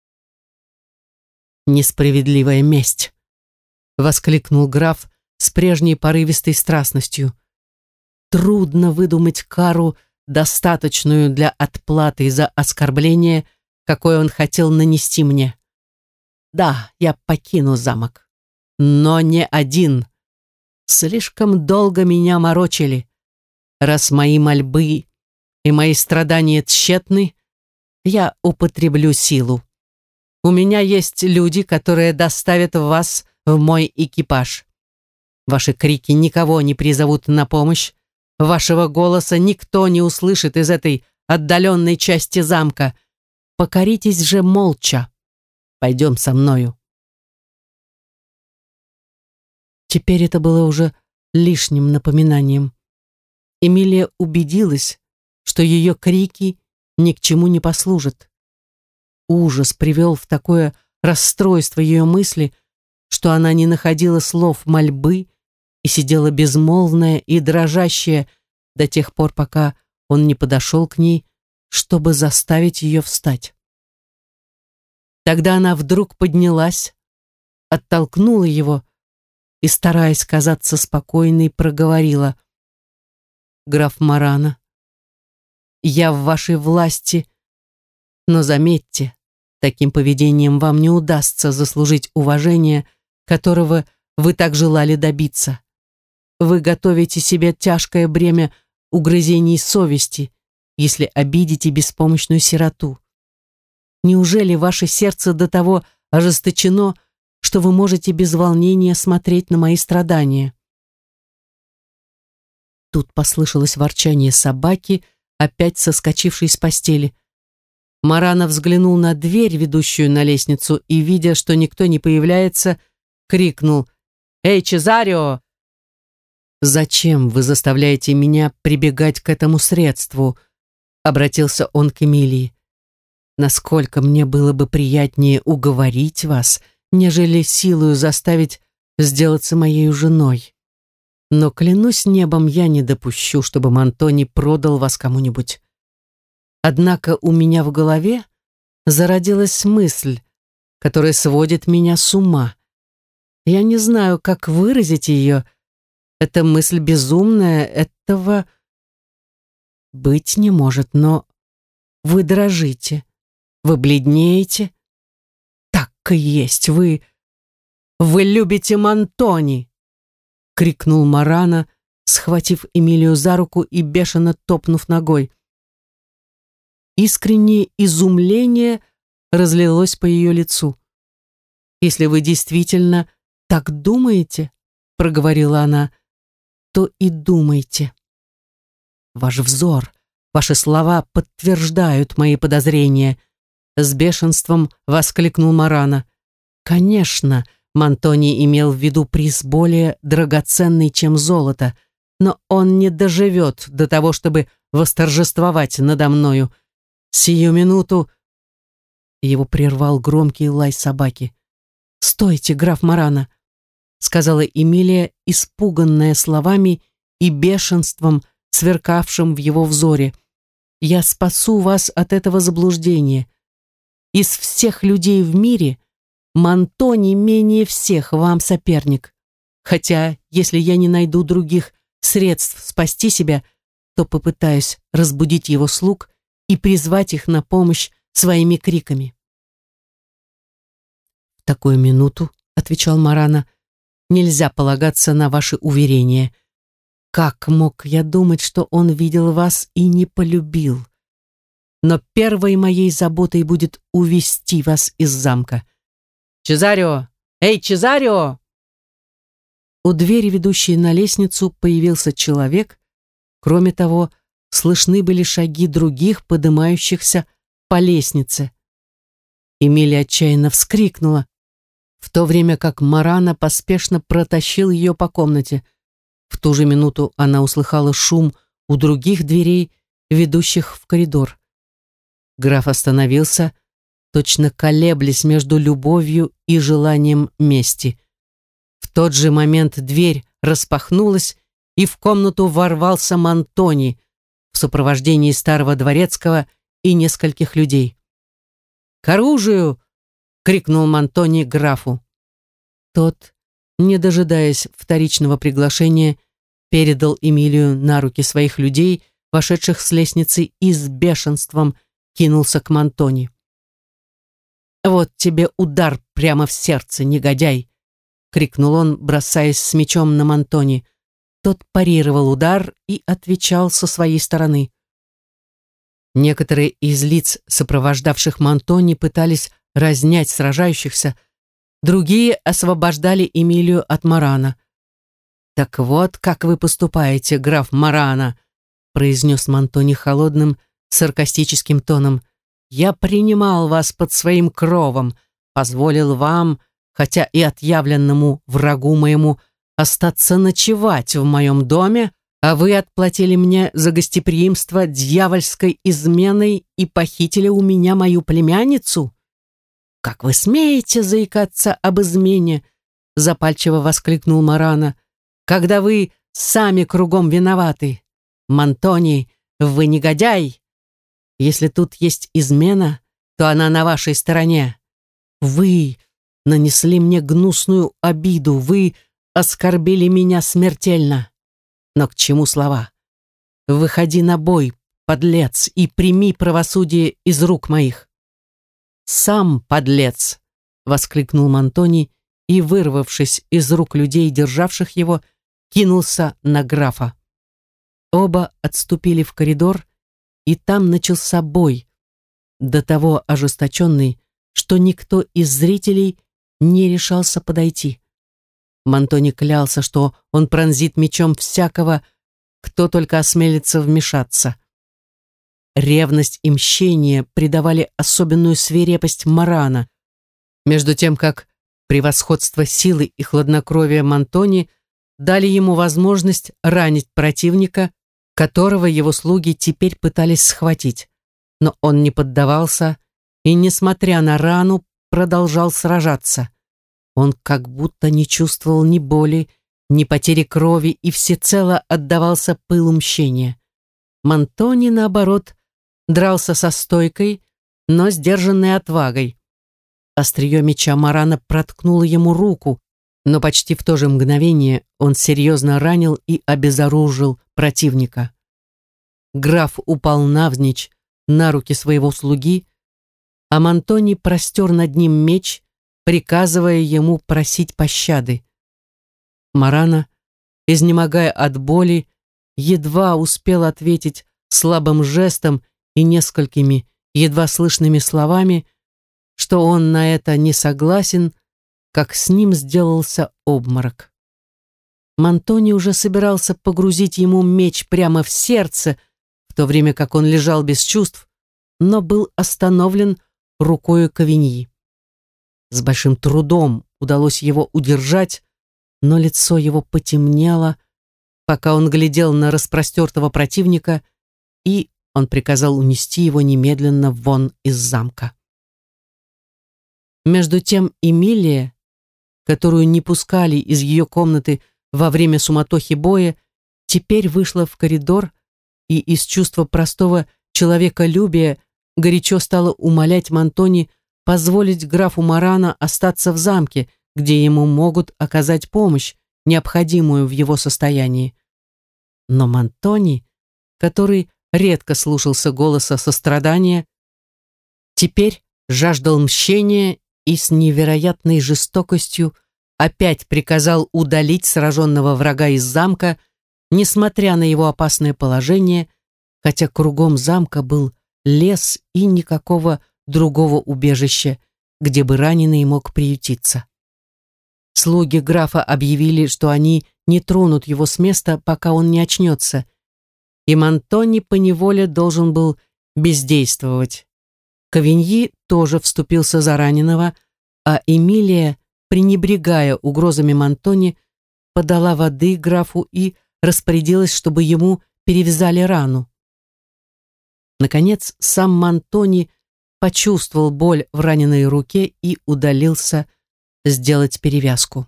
Несправедливая месть, воскликнул граф с прежней порывистой страстностью. Трудно выдумать кару, достаточную для отплаты за оскорбление, какое он хотел нанести мне. Да, я покину замок, но не один. Слишком долго меня морочили. Раз мои мольбы и мои страдания тщетны, я употреблю силу. У меня есть люди, которые доставят вас в мой экипаж. Ваши крики никого не призовут на помощь. Вашего голоса никто не услышит из этой отдаленной части замка. Покоритесь же молча. Пойдем со мною. Теперь это было уже лишним напоминанием. Эмилия убедилась, что ее крики ни к чему не послужат. Ужас привел в такое расстройство ее мысли, что она не находила слов мольбы и сидела безмолвная и дрожащая до тех пор, пока он не подошел к ней, чтобы заставить ее встать. Тогда она вдруг поднялась, оттолкнула его и, стараясь казаться спокойной, проговорила: «Граф Марана, я в вашей власти, но заметьте, таким поведением вам не удастся заслужить уважение, которого вы так желали добиться. Вы готовите себе тяжкое бремя угрызений совести, если обидите беспомощную сироту. Неужели ваше сердце до того ожесточено, что вы можете без волнения смотреть на мои страдания?» Тут послышалось ворчание собаки, опять соскочившей с постели. Марана взглянул на дверь, ведущую на лестницу, и, видя, что никто не появляется, крикнул: «Эй, Чезарио! Зачем вы заставляете меня прибегать к этому средству?» Обратился он к Эмилии. «Насколько мне было бы приятнее уговорить вас, нежели силою заставить сделаться моей женой. Но, клянусь небом, я не допущу, чтобы Монтони продал вас кому-нибудь. Однако у меня в голове зародилась мысль, которая сводит меня с ума. Я не знаю, как выразить ее. Эта мысль безумная, этого быть не может, но вы дрожите, вы бледнеете. Так и есть, вы... Вы любите Монтони!» — крикнул Марана, схватив Эмилию за руку и бешено топнув ногой. Искреннее изумление разлилось по ее лицу. «Если вы действительно так думаете, — проговорила она, — то и думайте. Ваш взор, ваши слова подтверждают мои подозрения», — с бешенством воскликнул Марана. «Конечно, Монтони имел в виду приз более драгоценный, чем золото, но он не доживет до того, чтобы восторжествовать надо мною. Сию минуту...» Его прервал громкий лай собаки. «Стойте, граф Марана», — сказала Эмилия, испуганная словами и бешенством, сверкавшим в его взоре. «Я спасу вас от этого заблуждения. Из всех людей в мире Монтони менее всех вам соперник. Хотя, если я не найду других средств спасти себя, то попытаюсь разбудить его слуг и призвать их на помощь своими криками». «В такую минуту, — отвечал Марана, — нельзя полагаться на ваши уверения. Как мог я думать, что он видел вас и не полюбил? Но первой моей заботой будет увести вас из замка. Чезарио! Эй, Чезарио!» У двери, ведущей на лестницу, появился человек. Кроме того, слышны были шаги других, поднимающихся по лестнице. Эмилия отчаянно вскрикнула, в то время как Марана поспешно протащил ее по комнате. В ту же минуту она услыхала шум у других дверей, ведущих в коридор. Граф остановился, точно колеблясь между любовью и желанием мести. В тот же момент дверь распахнулась, и в комнату ворвался Мантони в сопровождении старого дворецкого и нескольких людей. «К оружию!» — крикнул Мантони графу. Тот, не дожидаясь вторичного приглашения, передал Эмилию на руки своих людей, вошедших с лестницы, и с бешенством кинулся к Мантони. «Вот тебе удар прямо в сердце, негодяй!» — крикнул он, бросаясь с мечом на Мантони. Тот парировал удар и отвечал со своей стороны. Некоторые из лиц, сопровождавших Мантони, пытались разнять сражающихся, другие освобождали Эмилию от Марана. «Так вот, как вы поступаете, граф Марана», — произнес Мантони холодным, саркастическим тоном. «Я принимал вас под своим кровом, позволил вам, хотя и отъявленному врагу моему, остаться ночевать в моем доме, а вы отплатили мне за гостеприимство дьявольской изменой и похитили у меня мою племянницу? Как вы смеете заикаться об измене?» — запальчиво воскликнул Марана. «Когда вы сами кругом виноваты. Мантони, вы негодяй! Если тут есть измена, то она на вашей стороне. Вы нанесли мне гнусную обиду, вы оскорбили меня смертельно. Но к чему слова? Выходи на бой, подлец, и прими правосудие из рук моих». «Сам подлец!» — воскликнул Мантони и, вырвавшись из рук людей, державших его, кинулся на графа. Оба отступили в коридор, и там начался бой, до того ожесточенный, что никто из зрителей не решался подойти. Мантони клялся, что он пронзит мечом всякого, кто только осмелится вмешаться. Ревность и мщение придавали особенную свирепость Марана, между тем как превосходство силы и хладнокровия Мантони дали ему возможность ранить противника, которого его слуги теперь пытались схватить. Но он не поддавался и, несмотря на рану, продолжал сражаться. Он как будто не чувствовал ни боли, ни потери крови и всецело отдавался пылу мщения. Мантони, наоборот, дрался со стойкой, но сдержанной отвагой. Острие меча Марана проткнуло ему руку, но почти в то же мгновение он серьезно ранил и обезоружил противника. Граф упал навзничь на руки своего слуги, а Мантони простер над ним меч, приказывая ему просить пощады. Марана, изнемогая от боли, едва успел ответить слабым жестом и несколькими едва слышными словами, что он на это не согласен, как с ним сделался обморок. Мантони уже собирался погрузить ему меч прямо в сердце, в то время как он лежал без чувств, но был остановлен рукою Кавиньи. С большим трудом удалось его удержать, но лицо его потемнело, пока он глядел на распростертого противника, и он приказал унести его немедленно вон из замка. Между тем Эмилия, которую не пускали из ее комнаты во время суматохи боя, теперь вышла в коридор и из чувства простого человеколюбия горячо стала умолять Мантони позволить графу Марана остаться в замке, где ему могут оказать помощь, необходимую в его состоянии. Но Мантони, который редко слушался голоса сострадания, теперь жаждал мщения и с невероятной жестокостью опять приказал удалить сраженного врага из замка, несмотря на его опасное положение, хотя кругом замка был лес и никакого другого убежища, где бы раненый мог приютиться. Слуги графа объявили, что они не тронут его с места, пока он не очнется, и Мантони поневоле должен был бездействовать. Кавиньи тоже вступился за раненого, а Эмилия, пренебрегая угрозами Мантони, подала воды графу и распорядилась, чтобы ему перевязали рану. Наконец, сам Мантони почувствовал боль в раненой руке и удалился сделать перевязку.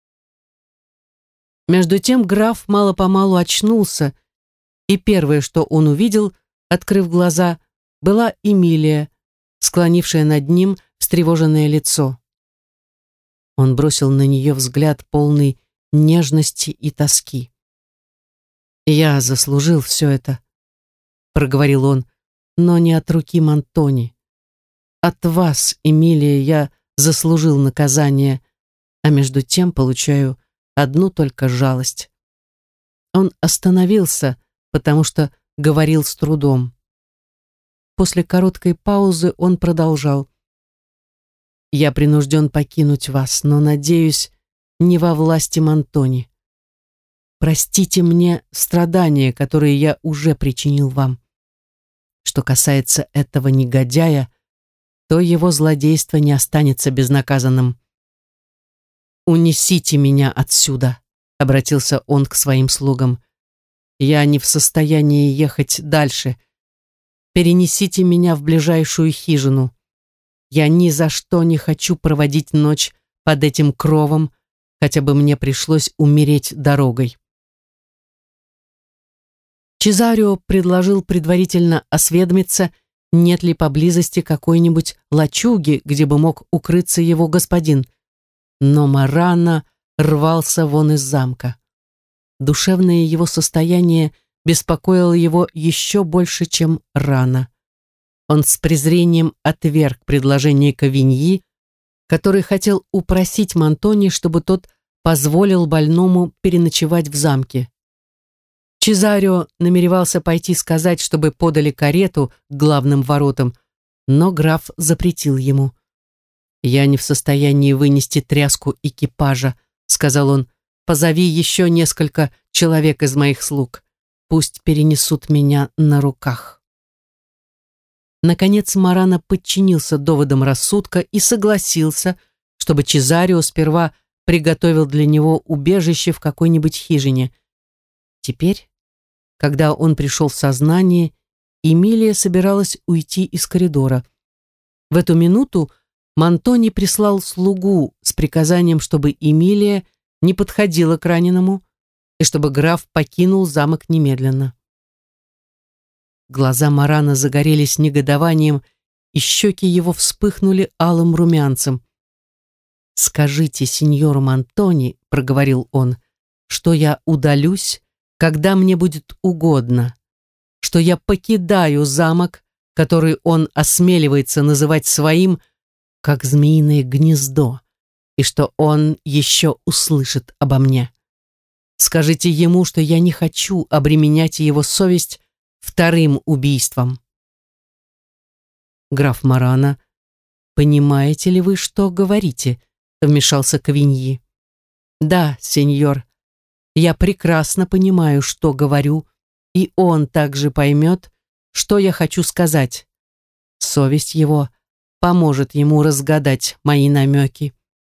Между тем граф мало-помалу очнулся, и первое, что он увидел, открыв глаза, была Эмилия, склонившая над ним встревоженное лицо. Он бросил на нее взгляд, полный нежности и тоски. «Я заслужил все это», — проговорил он, — «но не от руки Мантони. От вас, Эмилия, я заслужил наказание, а между тем получаю одну только жалость». Он остановился, потому что говорил с трудом. После короткой паузы он продолжал. «Я принужден покинуть вас, но, надеюсь, не во власти Мантони. Простите мне страдания, которые я уже причинил вам. Что касается этого негодяя, то его злодейство не останется безнаказанным. «Унесите меня отсюда», — обратился он к своим слугам. «Я не в состоянии ехать дальше. Перенесите меня в ближайшую хижину. Я ни за что не хочу проводить ночь под этим кровом, хотя бы мне пришлось умереть дорогой». Чезарио предложил предварительно осведомиться, нет ли поблизости какой-нибудь лачуги, где бы мог укрыться его господин. Но Марана рвался вон из замка. Душевное его состояние беспокоило его еще больше, чем рана. Он с презрением отверг предложение Кавиньи, который хотел упросить Мантони, чтобы тот позволил больному переночевать в замке. Чезарио намеревался пойти сказать, чтобы подали карету к главным воротам, но граф запретил ему. «Я не в состоянии вынести тряску экипажа», — сказал он. «Позови еще несколько человек из моих слуг. Пусть перенесут меня на руках». Наконец Марана подчинился доводам рассудка и согласился, чтобы Чезарио сперва приготовил для него убежище в какой-нибудь хижине. Теперь, когда он пришел в сознание, Эмилия собиралась уйти из коридора. В эту минуту Мантони прислал слугу с приказанием, чтобы Эмилия не подходила к раненому и чтобы граф покинул замок немедленно. Глаза Марана загорелись негодованием, и щеки его вспыхнули алым румянцем. «Скажите сеньору Мантони, — проговорил он, — что я удалюсь, когда мне будет угодно, что я покидаю замок, который он осмеливается называть своим, как змеиное гнездо, и что он еще услышит обо мне. Скажите ему, что я не хочу обременять его совесть вторым убийством». «Граф Марана, понимаете ли вы, что говорите?» — вмешался Кавиньи. «Да, сеньор, я прекрасно понимаю, что говорю, и он также поймет, что я хочу сказать. Совесть его поможет ему разгадать мои намеки».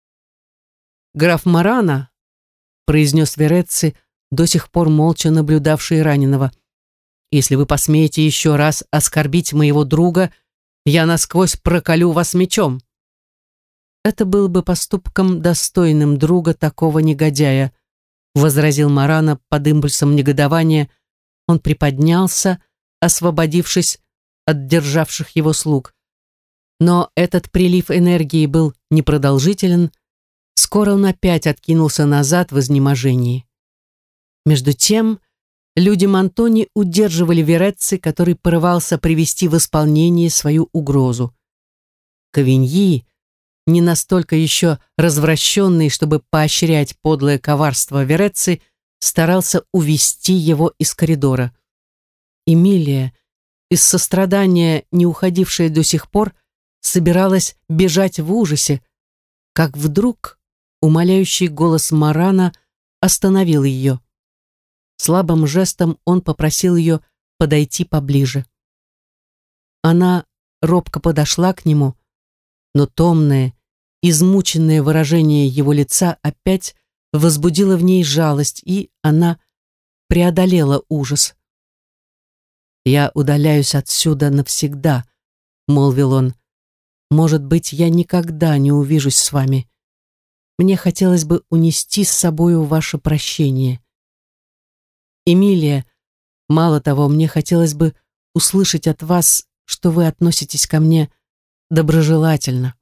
«Граф Марана», — произнес Верецци, до сих пор молча наблюдавший раненого, «если вы посмеете еще раз оскорбить моего друга, я насквозь проколю вас мечом». «Это был бы поступком, достойным друга такого негодяя», — возразил Марана под импульсом негодования. Он приподнялся, освободившись от державших его слуг. Но этот прилив энергии был непродолжителен. Скоро он опять откинулся назад в изнеможении. Между тем, люди Мантони удерживали Верецци, который порывался привести в исполнение свою угрозу. Кавиньи, не настолько еще развращенный, чтобы поощрять подлое коварство Верецци, старался увести его из коридора. Эмилия, из сострадания, не уходившая до сих пор, собиралась бежать в ужасе, как вдруг умоляющий голос Марана остановил ее. Слабым жестом он попросил ее подойти поближе. Она робко подошла к нему, но томное, измученное выражение его лица опять возбудило в ней жалость, и она преодолела ужас. «Я удаляюсь отсюда навсегда», — молвил он. «Может быть, я никогда не увижусь с вами. Мне хотелось бы унести с собою ваше прощение. Эмилия, мало того, мне хотелось бы услышать от вас, что вы относитесь ко мне доброжелательно».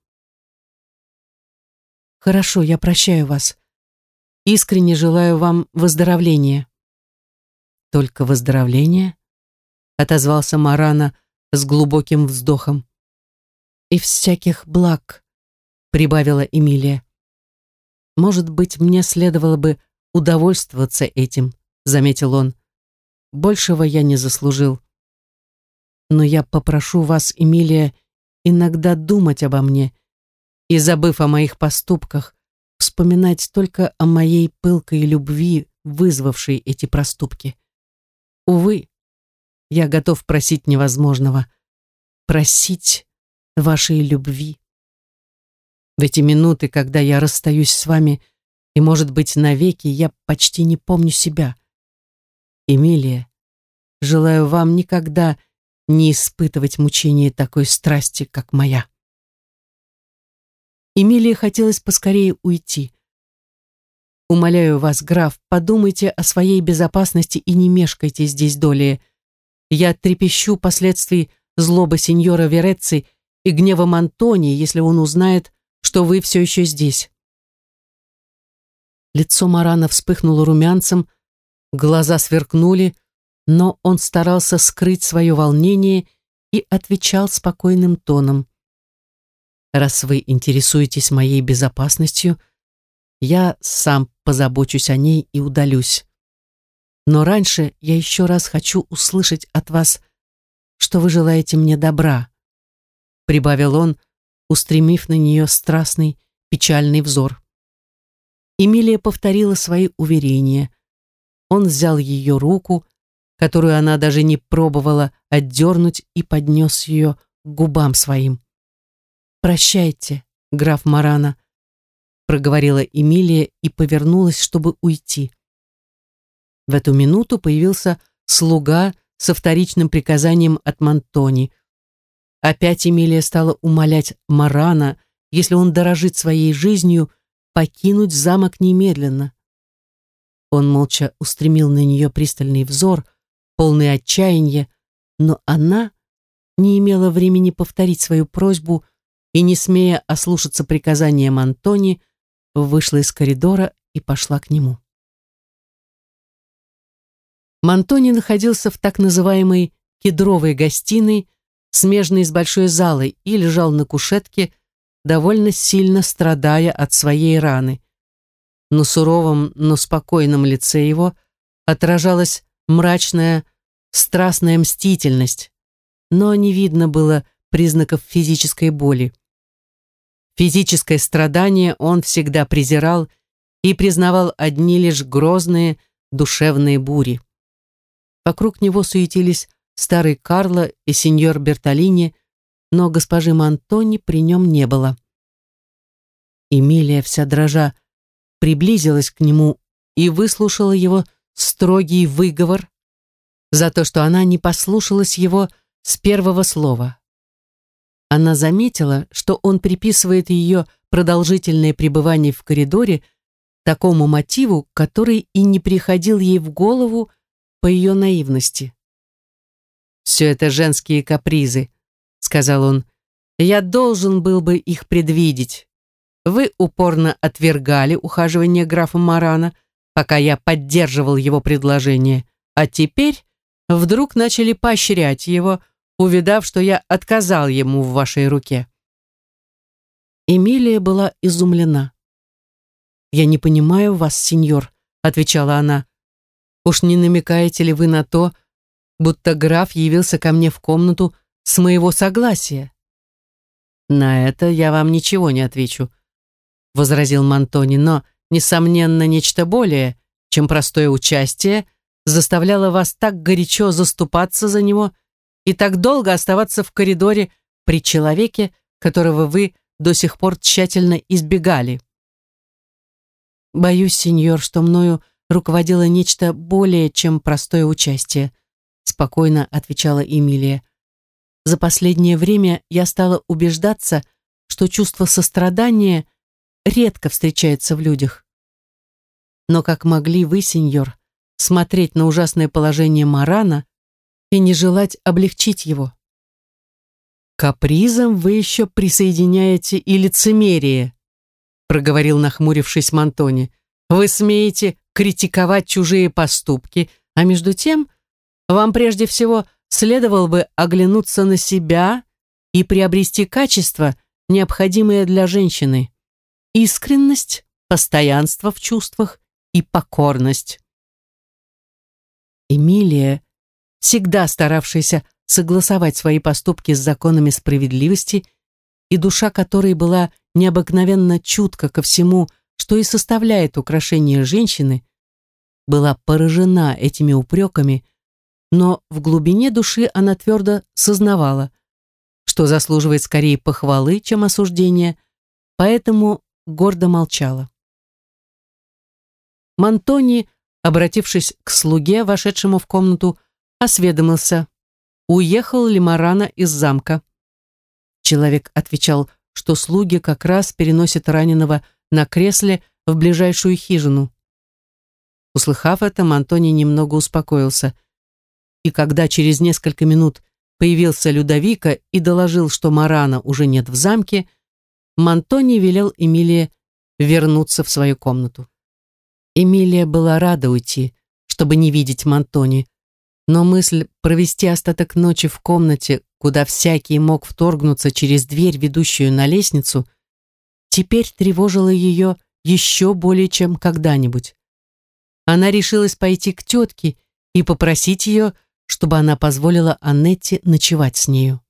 «Хорошо, я прощаю вас. Искренне желаю вам выздоровления». «Только выздоровления?» — отозвался Марана с глубоким вздохом. «И всяких благ», — прибавила Эмилия. «Может быть, мне следовало бы удовольствоваться этим», — заметил он. «Большего я не заслужил. Но я попрошу вас, Эмилия, иногда думать обо мне и, забыв о моих поступках, вспоминать только о моей пылкой любви, вызвавшей эти проступки. Увы, я готов просить невозможного, просить вашей любви. В эти минуты, когда я расстаюсь с вами, и, может быть, навеки, я почти не помню себя. Эмилия, желаю вам никогда не испытывать мучения такой страсти, как моя». Эмилии хотелось поскорее уйти. «Умоляю вас, граф, подумайте о своей безопасности и не мешкайте здесь долее. Я трепещу последствий злобы сеньора Верецци и гневом Антони, если он узнает, что вы все еще здесь». Лицо Марана вспыхнуло румянцем, глаза сверкнули, но он старался скрыть свое волнение и отвечал спокойным тоном. «Раз вы интересуетесь моей безопасностью, я сам позабочусь о ней и удалюсь. Но раньше я еще раз хочу услышать от вас, что вы желаете мне добра», — прибавил он, устремив на нее страстный, печальный взор. Эмилия повторила свои уверения. Он взял ее руку, которую она даже не пробовала отдернуть, и поднес ее к губам своим. «Прощайте, граф Марана», — проговорила Эмилия и повернулась, чтобы уйти. В эту минуту появился слуга со вторичным приказанием от Монтони. Опять Эмилия стала умолять Марана, если он дорожит своей жизнью, покинуть замок немедленно. Он молча устремил на нее пристальный взор, полный отчаяния, но она не имела времени повторить свою просьбу и, не смея ослушаться приказания Монтони, вышла из коридора и пошла к нему. Монтони находился в так называемой кедровой гостиной, смежной с большой залой, и лежал на кушетке, довольно сильно страдая от своей раны. На суровом, но спокойном лице его отражалась мрачная, страстная мстительность, но не видно было признаков физической боли. Физическое страдание он всегда презирал и признавал одни лишь грозные душевные бури. Вокруг него суетились старый Карло и сеньор Бертолини, но госпожи Монтони при нем не было. Эмилия, вся дрожа, приблизилась к нему и выслушала его строгий выговор за то, что она не послушалась его с первого слова. Она заметила, что он приписывает ее продолжительное пребывание в коридоре такому мотиву, который и не приходил ей в голову по ее наивности. «Все это женские капризы», — сказал он. «Я должен был бы их предвидеть. Вы упорно отвергали ухаживание графа Марана, пока я поддерживал его предложение, а теперь вдруг начали поощрять его, увидав, что я отказал ему в вашей руке». Эмилия была изумлена. «Я не понимаю вас, сеньор», — отвечала она. «Уж не намекаете ли вы на то, будто граф явился ко мне в комнату с моего согласия?» «На это я вам ничего не отвечу. возразил Мантони, но, несомненно, нечто более, чем простое участие, заставляло вас так горячо заступаться за него и так долго оставаться в коридоре при человеке, которого вы до сих пор тщательно избегали. Боюсь, сеньор, что мною руководило нечто более, чем простое участие, спокойно отвечала Эмилия. За последнее время я стала убеждаться, что чувство сострадания редко встречается в людях. Но как могли вы, сеньор, смотреть на ужасное положение Марана и не желать облегчить его? К капризам вы еще присоединяете и лицемерие, проговорил, нахмурившись, Мантони. Вы смеете критиковать чужие поступки, а между тем вам прежде всего следовало бы оглянуться на себя и приобрести качества, необходимые для женщины: искренность, постоянство в чувствах и покорность. Эмилия, всегда старавшаяся согласовать свои поступки с законами справедливости и душа которой была необыкновенно чутка ко всему, что и составляет украшение женщины, была поражена этими упреками, но в глубине души она твердо сознавала, что заслуживает скорее похвалы, чем осуждения, поэтому гордо молчала. Мантони, обратившись к слуге, вошедшему в комнату, осведомился, уехал ли Марана из замка. Человек отвечал, что слуги как раз переносят раненого на кресле в ближайшую хижину. Услыхав это, Мантони немного успокоился, и когда через несколько минут появился Людовико и доложил, что Марана уже нет в замке, Мантони велел Эмилии вернуться в свою комнату. Эмилия была рада уйти, чтобы не видеть Мантони, но мысль провести остаток ночи в комнате, куда всякий мог вторгнуться через дверь, ведущую на лестницу, теперь тревожила ее еще более чем когда-нибудь. Она решилась пойти к тетке и попросить ее, чтобы она позволила Аннетте ночевать с нею.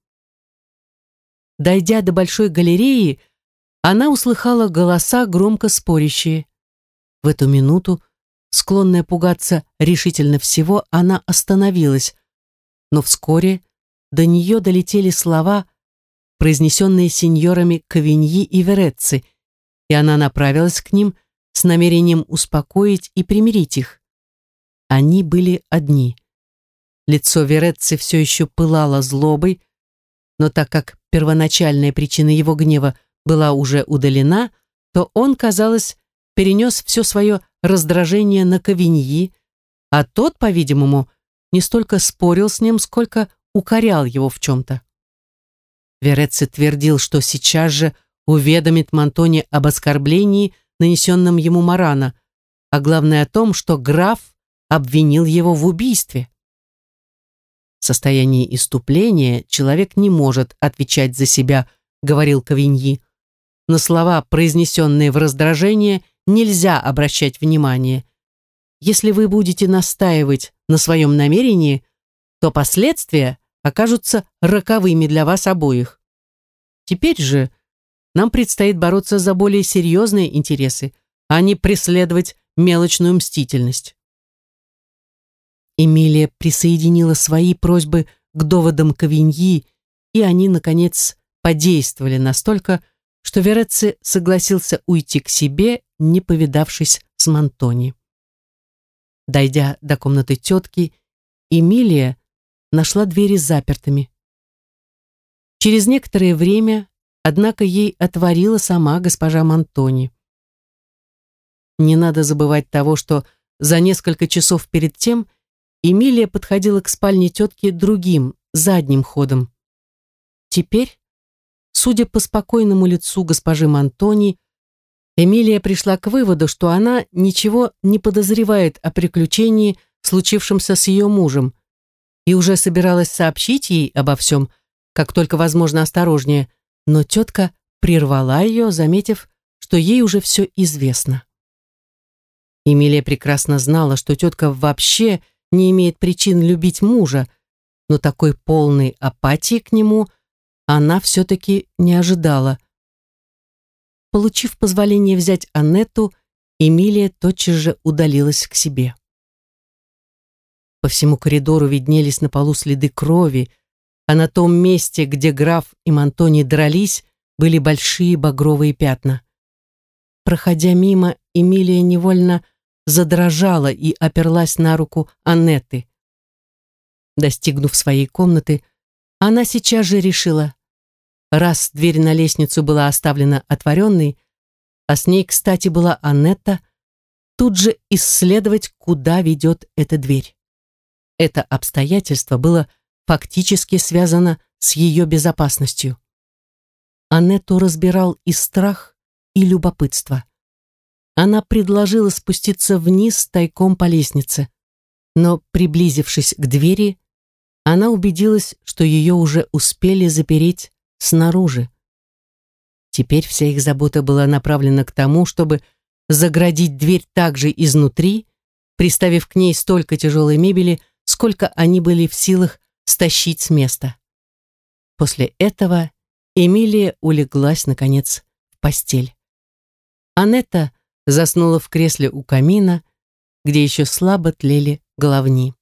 Дойдя до большой галереи, она услыхала голоса, громко спорящие. В эту минуту, склонная пугаться решительно всего, она остановилась, но вскоре до нее долетели слова, произнесенные сеньорами Кавиньи и Верецци, и она направилась к ним с намерением успокоить и примирить их. Они были одни. Лицо Верецци все еще пылало злобой, но так как первоначальная причина его гнева была уже удалена, то он, казалось, перенес все свое раздражение на Кавиньи, а тот, по-видимому, не столько спорил с ним, сколько укорял его в чем-то. Верецци твердил, что сейчас же уведомит Мантони об оскорблении, нанесенном ему Марана, а главное о том, что граф обвинил его в убийстве. В состоянии исступления человек не может отвечать за себя, говорил Кавиньи. На слова, произнесенные в раздражение, нельзя обращать внимание. Если вы будете настаивать на своем намерении, то последствия окажутся роковыми для вас обоих. Теперь же нам предстоит бороться за более серьезные интересы, а не преследовать мелочную мстительность. Эмилия присоединила свои просьбы к доводам Кавиньи, и они, наконец, подействовали настолько, что Верецци согласился уйти к себе, не повидавшись с Мантони. Дойдя до комнаты тетки, Эмилия нашла двери запертыми. Через некоторое время, однако, ей отворила сама госпожа Мантони. Не надо забывать того, что за несколько часов перед тем Эмилия подходила к спальне тетки другим, задним ходом. Теперь, судя по спокойному лицу госпожи Мантони, Эмилия пришла к выводу, что она ничего не подозревает о приключении, случившемся с ее мужем, и уже собиралась сообщить ей обо всем, как только возможно осторожнее, но тетка прервала ее, заметив, что ей уже все известно. Эмилия прекрасно знала, что тетка вообще не имеет причин любить мужа, но такой полной апатии к нему она все-таки не ожидала. Получив позволение взять Аннетту, Эмилия тотчас же удалилась к себе. По всему коридору виднелись на полу следы крови, а на том месте, где граф и Монтони дрались, были большие багровые пятна. Проходя мимо, Эмилия невольно задрожала и оперлась на руку Аннетты. Достигнув своей комнаты, она сейчас же решила, раз дверь на лестницу была оставлена отворенной, а с ней, кстати, была Аннетта, тут же исследовать, куда ведет эта дверь. Это обстоятельство было фактически связано с ее безопасностью. Аннетту разбирал и страх, и любопытство. Она предложила спуститься вниз тайком по лестнице, но, приблизившись к двери, она убедилась, что ее уже успели запереть снаружи. Теперь вся их забота была направлена к тому, чтобы заградить дверь также изнутри, приставив к ней столько тяжелой мебели, сколько они были в силах стащить с места. После этого Эмилия улеглась, наконец, в постель. Аннетта заснула в кресле у камина, где еще слабо тлели головни.